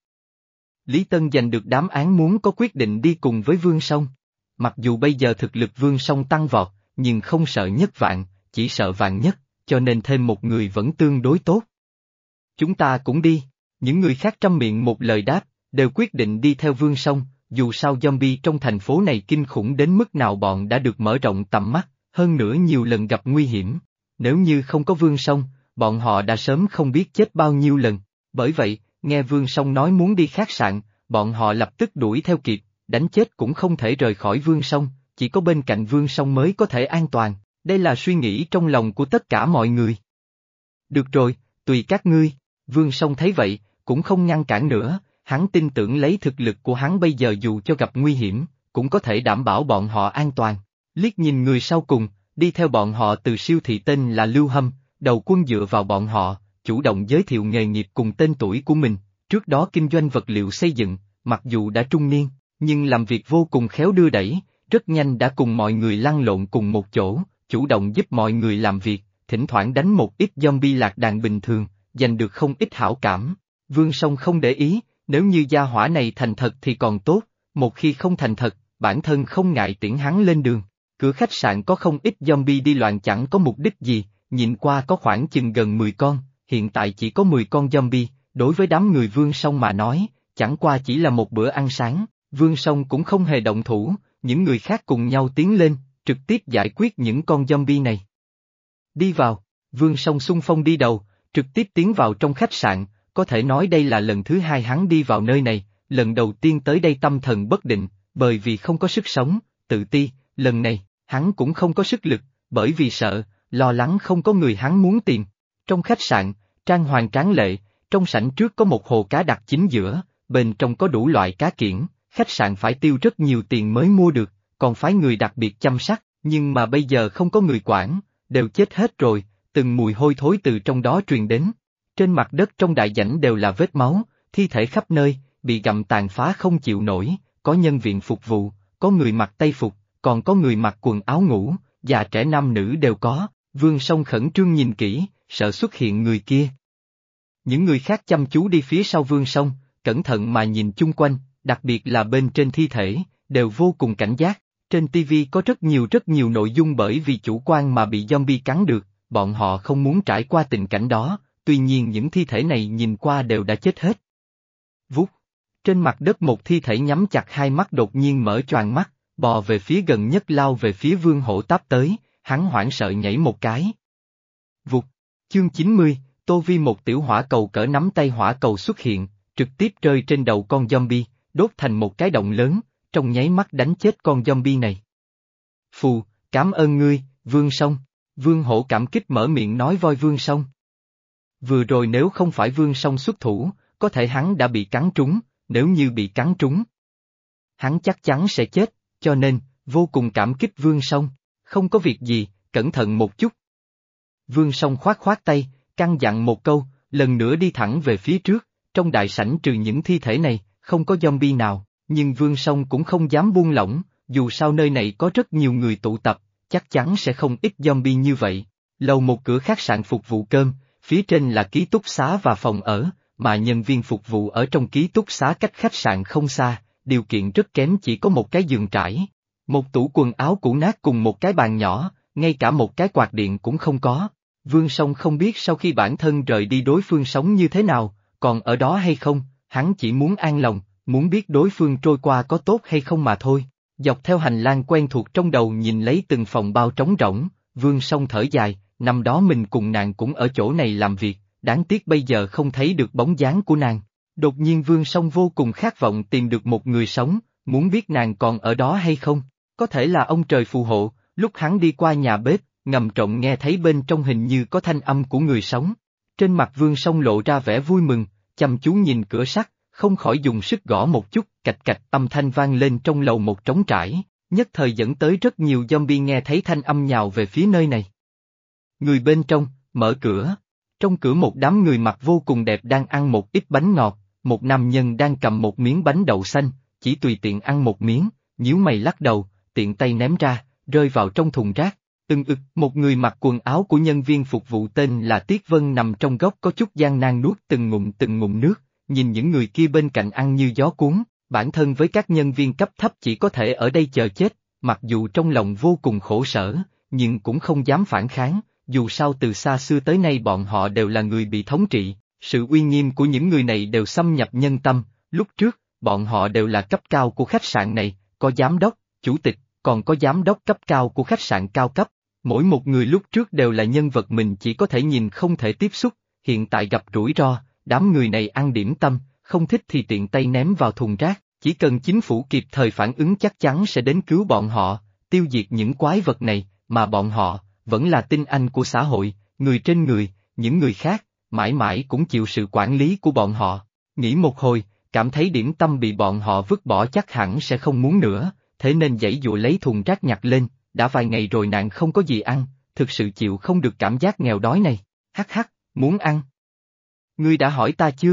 Lý Tân giành được đáp án muốn có quyết định đi cùng với Vương Song. Mặc dù bây giờ thực lực Vương Song tăng vọt, nhưng không sợ nhất vạn, chỉ sợ vạn nhất, cho nên thêm một người vẫn tương đối tốt. Chúng ta cũng đi, những người khác trăm miệng một lời đáp, đều quyết định đi theo Vương Song, dù sao zombie trong thành phố này kinh khủng đến mức nào bọn đã được mở rộng tầm mắt, hơn nữa nhiều lần gặp nguy hiểm. Nếu như không có Vương Song, bọn họ đã sớm không biết chết bao nhiêu lần. Bởi vậy, nghe Vương Song nói muốn đi khách sạn, bọn họ lập tức đuổi theo kịp, đánh chết cũng không thể rời khỏi Vương Song, chỉ có bên cạnh Vương Song mới có thể an toàn. Đây là suy nghĩ trong lòng của tất cả mọi người. Được rồi, tùy các ngươi. Vương Song thấy vậy, cũng không ngăn cản nữa, hắn tin tưởng lấy thực lực của hắn bây giờ dù cho gặp nguy hiểm, cũng có thể đảm bảo bọn họ an toàn. Liếc nhìn người sau cùng, đi theo bọn họ từ siêu thị tên là Lưu Hâm, đầu quân dựa vào bọn họ, chủ động giới thiệu nghề nghiệp cùng tên tuổi của mình, trước đó kinh doanh vật liệu xây dựng, mặc dù đã trung niên, nhưng làm việc vô cùng khéo đưa đẩy, rất nhanh đã cùng mọi người lăn lộn cùng một chỗ, chủ động giúp mọi người làm việc, thỉnh thoảng đánh một ít zombie lạc đàn bình thường, giành được không ít hảo cảm. Vương Song không để ý, nếu như gia hỏa này thành thật thì còn tốt, một khi không thành thật, bản thân không ngại tiễn hắn lên đường. Cửa khách sạn có không ít zombie đi loạn chẳng có mục đích gì, nhìn qua có khoảng chừng gần mười con, hiện tại chỉ có mười con zombie, đối với đám người Vương Song mà nói, chẳng qua chỉ là một bữa ăn sáng, Vương Song cũng không hề động thủ, những người khác cùng nhau tiến lên, trực tiếp giải quyết những con zombie này. Đi vào, Vương Song xung phong đi đầu, trực tiếp tiến vào trong khách sạn, có thể nói đây là lần thứ hai hắn đi vào nơi này, lần đầu tiên tới đây tâm thần bất định, bởi vì không có sức sống, tự ti, lần này, hắn cũng không có sức lực, bởi vì sợ, lo lắng không có người hắn muốn tìm. Trong khách sạn, trang hoàng tráng lệ, trong sảnh trước có một hồ cá đặt chính giữa, bên trong có đủ loại cá kiển, khách sạn phải tiêu rất nhiều tiền mới mua được, còn phái người đặc biệt chăm sóc, nhưng mà bây giờ không có người quản, đều chết hết rồi, từng mùi hôi thối từ trong đó truyền đến. Trên mặt đất trong đại sảnh đều là vết máu, thi thể khắp nơi, bị gặm tàn phá không chịu nổi, có nhân viên phục vụ, có người mặc tây phục, còn có người mặc quần áo ngủ, già trẻ nam nữ đều có. Vương Song khẩn trương nhìn kỹ, sợ xuất hiện người kia. Những người khác chăm chú đi phía sau Vương Song, cẩn thận mà nhìn chung quanh, đặc biệt là bên trên thi thể, đều vô cùng cảnh giác. Trên ti vi có rất nhiều rất nhiều nội dung bởi vì chủ quan mà bị zombie cắn được, bọn họ không muốn trải qua tình cảnh đó, tuy nhiên những thi thể này nhìn qua đều đã chết hết. Vút. Trên mặt đất một thi thể nhắm chặt hai mắt đột nhiên mở choàng mắt, bò về phía gần nhất lao về phía Vương Hổ táp tới, hắn hoảng sợ nhảy một cái. Vụt. Chương chín mươi, Tô Vi một tiểu hỏa cầu cỡ nắm tay hỏa cầu xuất hiện, trực tiếp rơi trên đầu con zombie, đốt thành một cái động lớn, trong nháy mắt đánh chết con zombie này. Phù, cảm ơn ngươi, Vương Song. Vương Hổ cảm kích mở miệng nói voi Vương Song. Vừa rồi nếu không phải Vương Song xuất thủ, có thể hắn đã bị cắn trúng, nếu như bị cắn trúng, hắn chắc chắn sẽ chết, cho nên, vô cùng cảm kích Vương Song. Không có việc gì, cẩn thận một chút. Vương Song khoát khoát tay, căn dặn một câu, lần nữa đi thẳng về phía trước, trong đại sảnh trừ những thi thể này, không có zombie nào, nhưng Vương Song cũng không dám buông lỏng, dù sao nơi này có rất nhiều người tụ tập, chắc chắn sẽ không ít zombie như vậy. Lầu một cửa khách sạn phục vụ cơm, phía trên là ký túc xá và phòng ở, mà nhân viên phục vụ ở trong ký túc xá cách khách sạn không xa, điều kiện rất kém chỉ có một cái giường trải. Một tủ quần áo cũ nát cùng một cái bàn nhỏ, ngay cả một cái quạt điện cũng không có. Vương Song không biết sau khi bản thân rời đi đối phương sống như thế nào, còn ở đó hay không, hắn chỉ muốn an lòng, muốn biết đối phương trôi qua có tốt hay không mà thôi. Dọc theo hành lang quen thuộc trong đầu nhìn lấy từng phòng bao trống rỗng, Vương Song thở dài, năm đó mình cùng nàng cũng ở chỗ này làm việc, đáng tiếc bây giờ không thấy được bóng dáng của nàng. Đột nhiên Vương Song vô cùng khát vọng tìm được một người sống, muốn biết nàng còn ở đó hay không. Có thể là ông trời phù hộ, lúc hắn đi qua nhà bếp, ngầm trộm nghe thấy bên trong hình như có thanh âm của người sống. Trên mặt Vương Song lộ ra vẻ vui mừng, chăm chú nhìn cửa sắt, không khỏi dùng sức gõ một chút, cạch cạch âm thanh vang lên trong lầu một trống trải, nhất thời dẫn tới rất nhiều zombie nghe thấy thanh âm nhào về phía nơi này. Người bên trong, mở cửa. Trong cửa một đám người mặc vô cùng đẹp đang ăn một ít bánh ngọt, một nam nhân đang cầm một miếng bánh đậu xanh, chỉ tùy tiện ăn một miếng, nhíu mày lắc đầu, tiện tay ném ra, rơi vào trong thùng rác. Ưng ực, một người mặc quần áo của nhân viên phục vụ tên là Tiết Vân nằm trong góc có chút gian nan nuốt từng ngụm từng ngụm nước, nhìn những người kia bên cạnh ăn như gió cuốn, bản thân với các nhân viên cấp thấp chỉ có thể ở đây chờ chết, mặc dù trong lòng vô cùng khổ sở, nhưng cũng không dám phản kháng, dù sao từ xa xưa tới nay bọn họ đều là người bị thống trị, sự uy nghiêm của những người này đều xâm nhập nhân tâm, lúc trước, bọn họ đều là cấp cao của khách sạn này, có giám đốc, chủ tịch, còn có giám đốc cấp cao của khách sạn cao cấp. Mỗi một người lúc trước đều là nhân vật mình chỉ có thể nhìn không thể tiếp xúc, hiện tại gặp rủi ro, đám người này ăn điểm tâm, không thích thì tiện tay ném vào thùng rác, chỉ cần chính phủ kịp thời phản ứng chắc chắn sẽ đến cứu bọn họ, tiêu diệt những quái vật này, mà bọn họ, vẫn là tinh anh của xã hội, người trên người, những người khác, mãi mãi cũng chịu sự quản lý của bọn họ. Nghĩ một hồi, cảm thấy điểm tâm bị bọn họ vứt bỏ chắc hẳn sẽ không muốn nữa, thế nên giãy dụa lấy thùng rác nhặt lên. Đã vài ngày rồi nàng không có gì ăn, thực sự chịu không được cảm giác nghèo đói này, hắc hắc, muốn ăn. Ngươi đã hỏi ta chưa?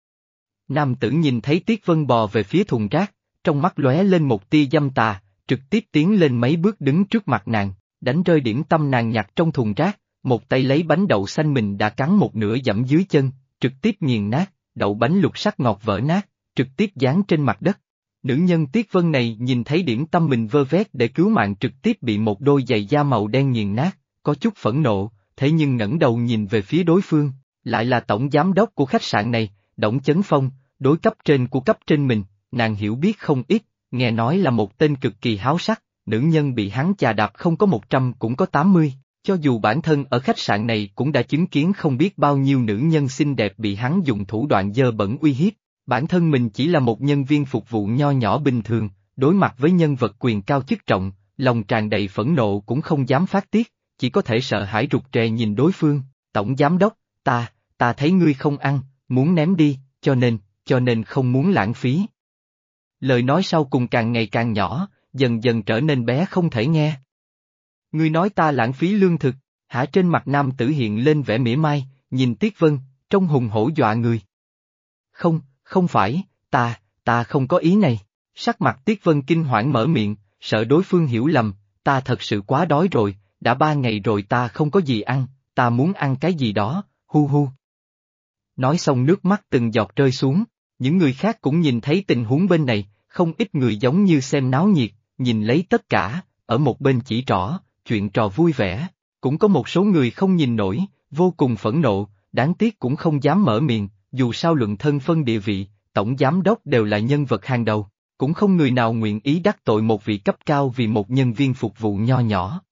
Nam tử nhìn thấy Tiết Vân bò về phía thùng rác, trong mắt lóe lên một tia dâm tà, trực tiếp tiến lên mấy bước đứng trước mặt nàng, đánh rơi điểm tâm nàng nhặt trong thùng rác, một tay lấy bánh đậu xanh mình đã cắn một nửa dẫm dưới chân, trực tiếp nghiền nát, đậu bánh lục sắc ngọt vỡ nát, trực tiếp dán trên mặt đất. Nữ nhân Tiết Vân này nhìn thấy điểm tâm mình vơ vét để cứu mạng trực tiếp bị một đôi giày da màu đen nghiền nát, có chút phẫn nộ, thế nhưng ngẩng đầu nhìn về phía đối phương, lại là tổng giám đốc của khách sạn này, Đổng Chấn Phong, đối cấp trên của cấp trên mình, nàng hiểu biết không ít, nghe nói là một tên cực kỳ háo sắc, nữ nhân bị hắn chà đạp không có một trăm cũng có tám mươi, cho dù bản thân ở khách sạn này cũng đã chứng kiến không biết bao nhiêu nữ nhân xinh đẹp bị hắn dùng thủ đoạn dơ bẩn uy hiếp. Bản thân mình chỉ là một nhân viên phục vụ nho nhỏ bình thường, đối mặt với nhân vật quyền cao chức trọng, lòng tràn đầy phẫn nộ cũng không dám phát tiết, chỉ có thể sợ hãi rụt rè nhìn đối phương, tổng giám đốc, ta, ta thấy ngươi không ăn, muốn ném đi, cho nên, cho nên không muốn lãng phí. Lời nói sau cùng càng ngày càng nhỏ, dần dần trở nên bé không thể nghe. Ngươi nói ta lãng phí lương thực, hả? Trên mặt nam tử hiện lên vẻ mỉa mai, nhìn Tiết Vân, trông hùng hổ dọa người. Không. Không phải, ta, ta không có ý này. Sắc mặt Tiết Vân kinh hoảng mở miệng, sợ đối phương hiểu lầm, ta thật sự quá đói rồi, đã ba ngày rồi ta không có gì ăn, ta muốn ăn cái gì đó, hu hu. Nói xong nước mắt từng giọt rơi xuống, những người khác cũng nhìn thấy tình huống bên này, không ít người giống như xem náo nhiệt, nhìn lấy tất cả, ở một bên chỉ trỏ, chuyện trò vui vẻ, cũng có một số người không nhìn nổi, vô cùng phẫn nộ, đáng tiếc cũng không dám mở miệng. Dù sao luận thân phân địa vị, tổng giám đốc đều là nhân vật hàng đầu, cũng không người nào nguyện ý đắc tội một vị cấp cao vì một nhân viên phục vụ nho nhỏ.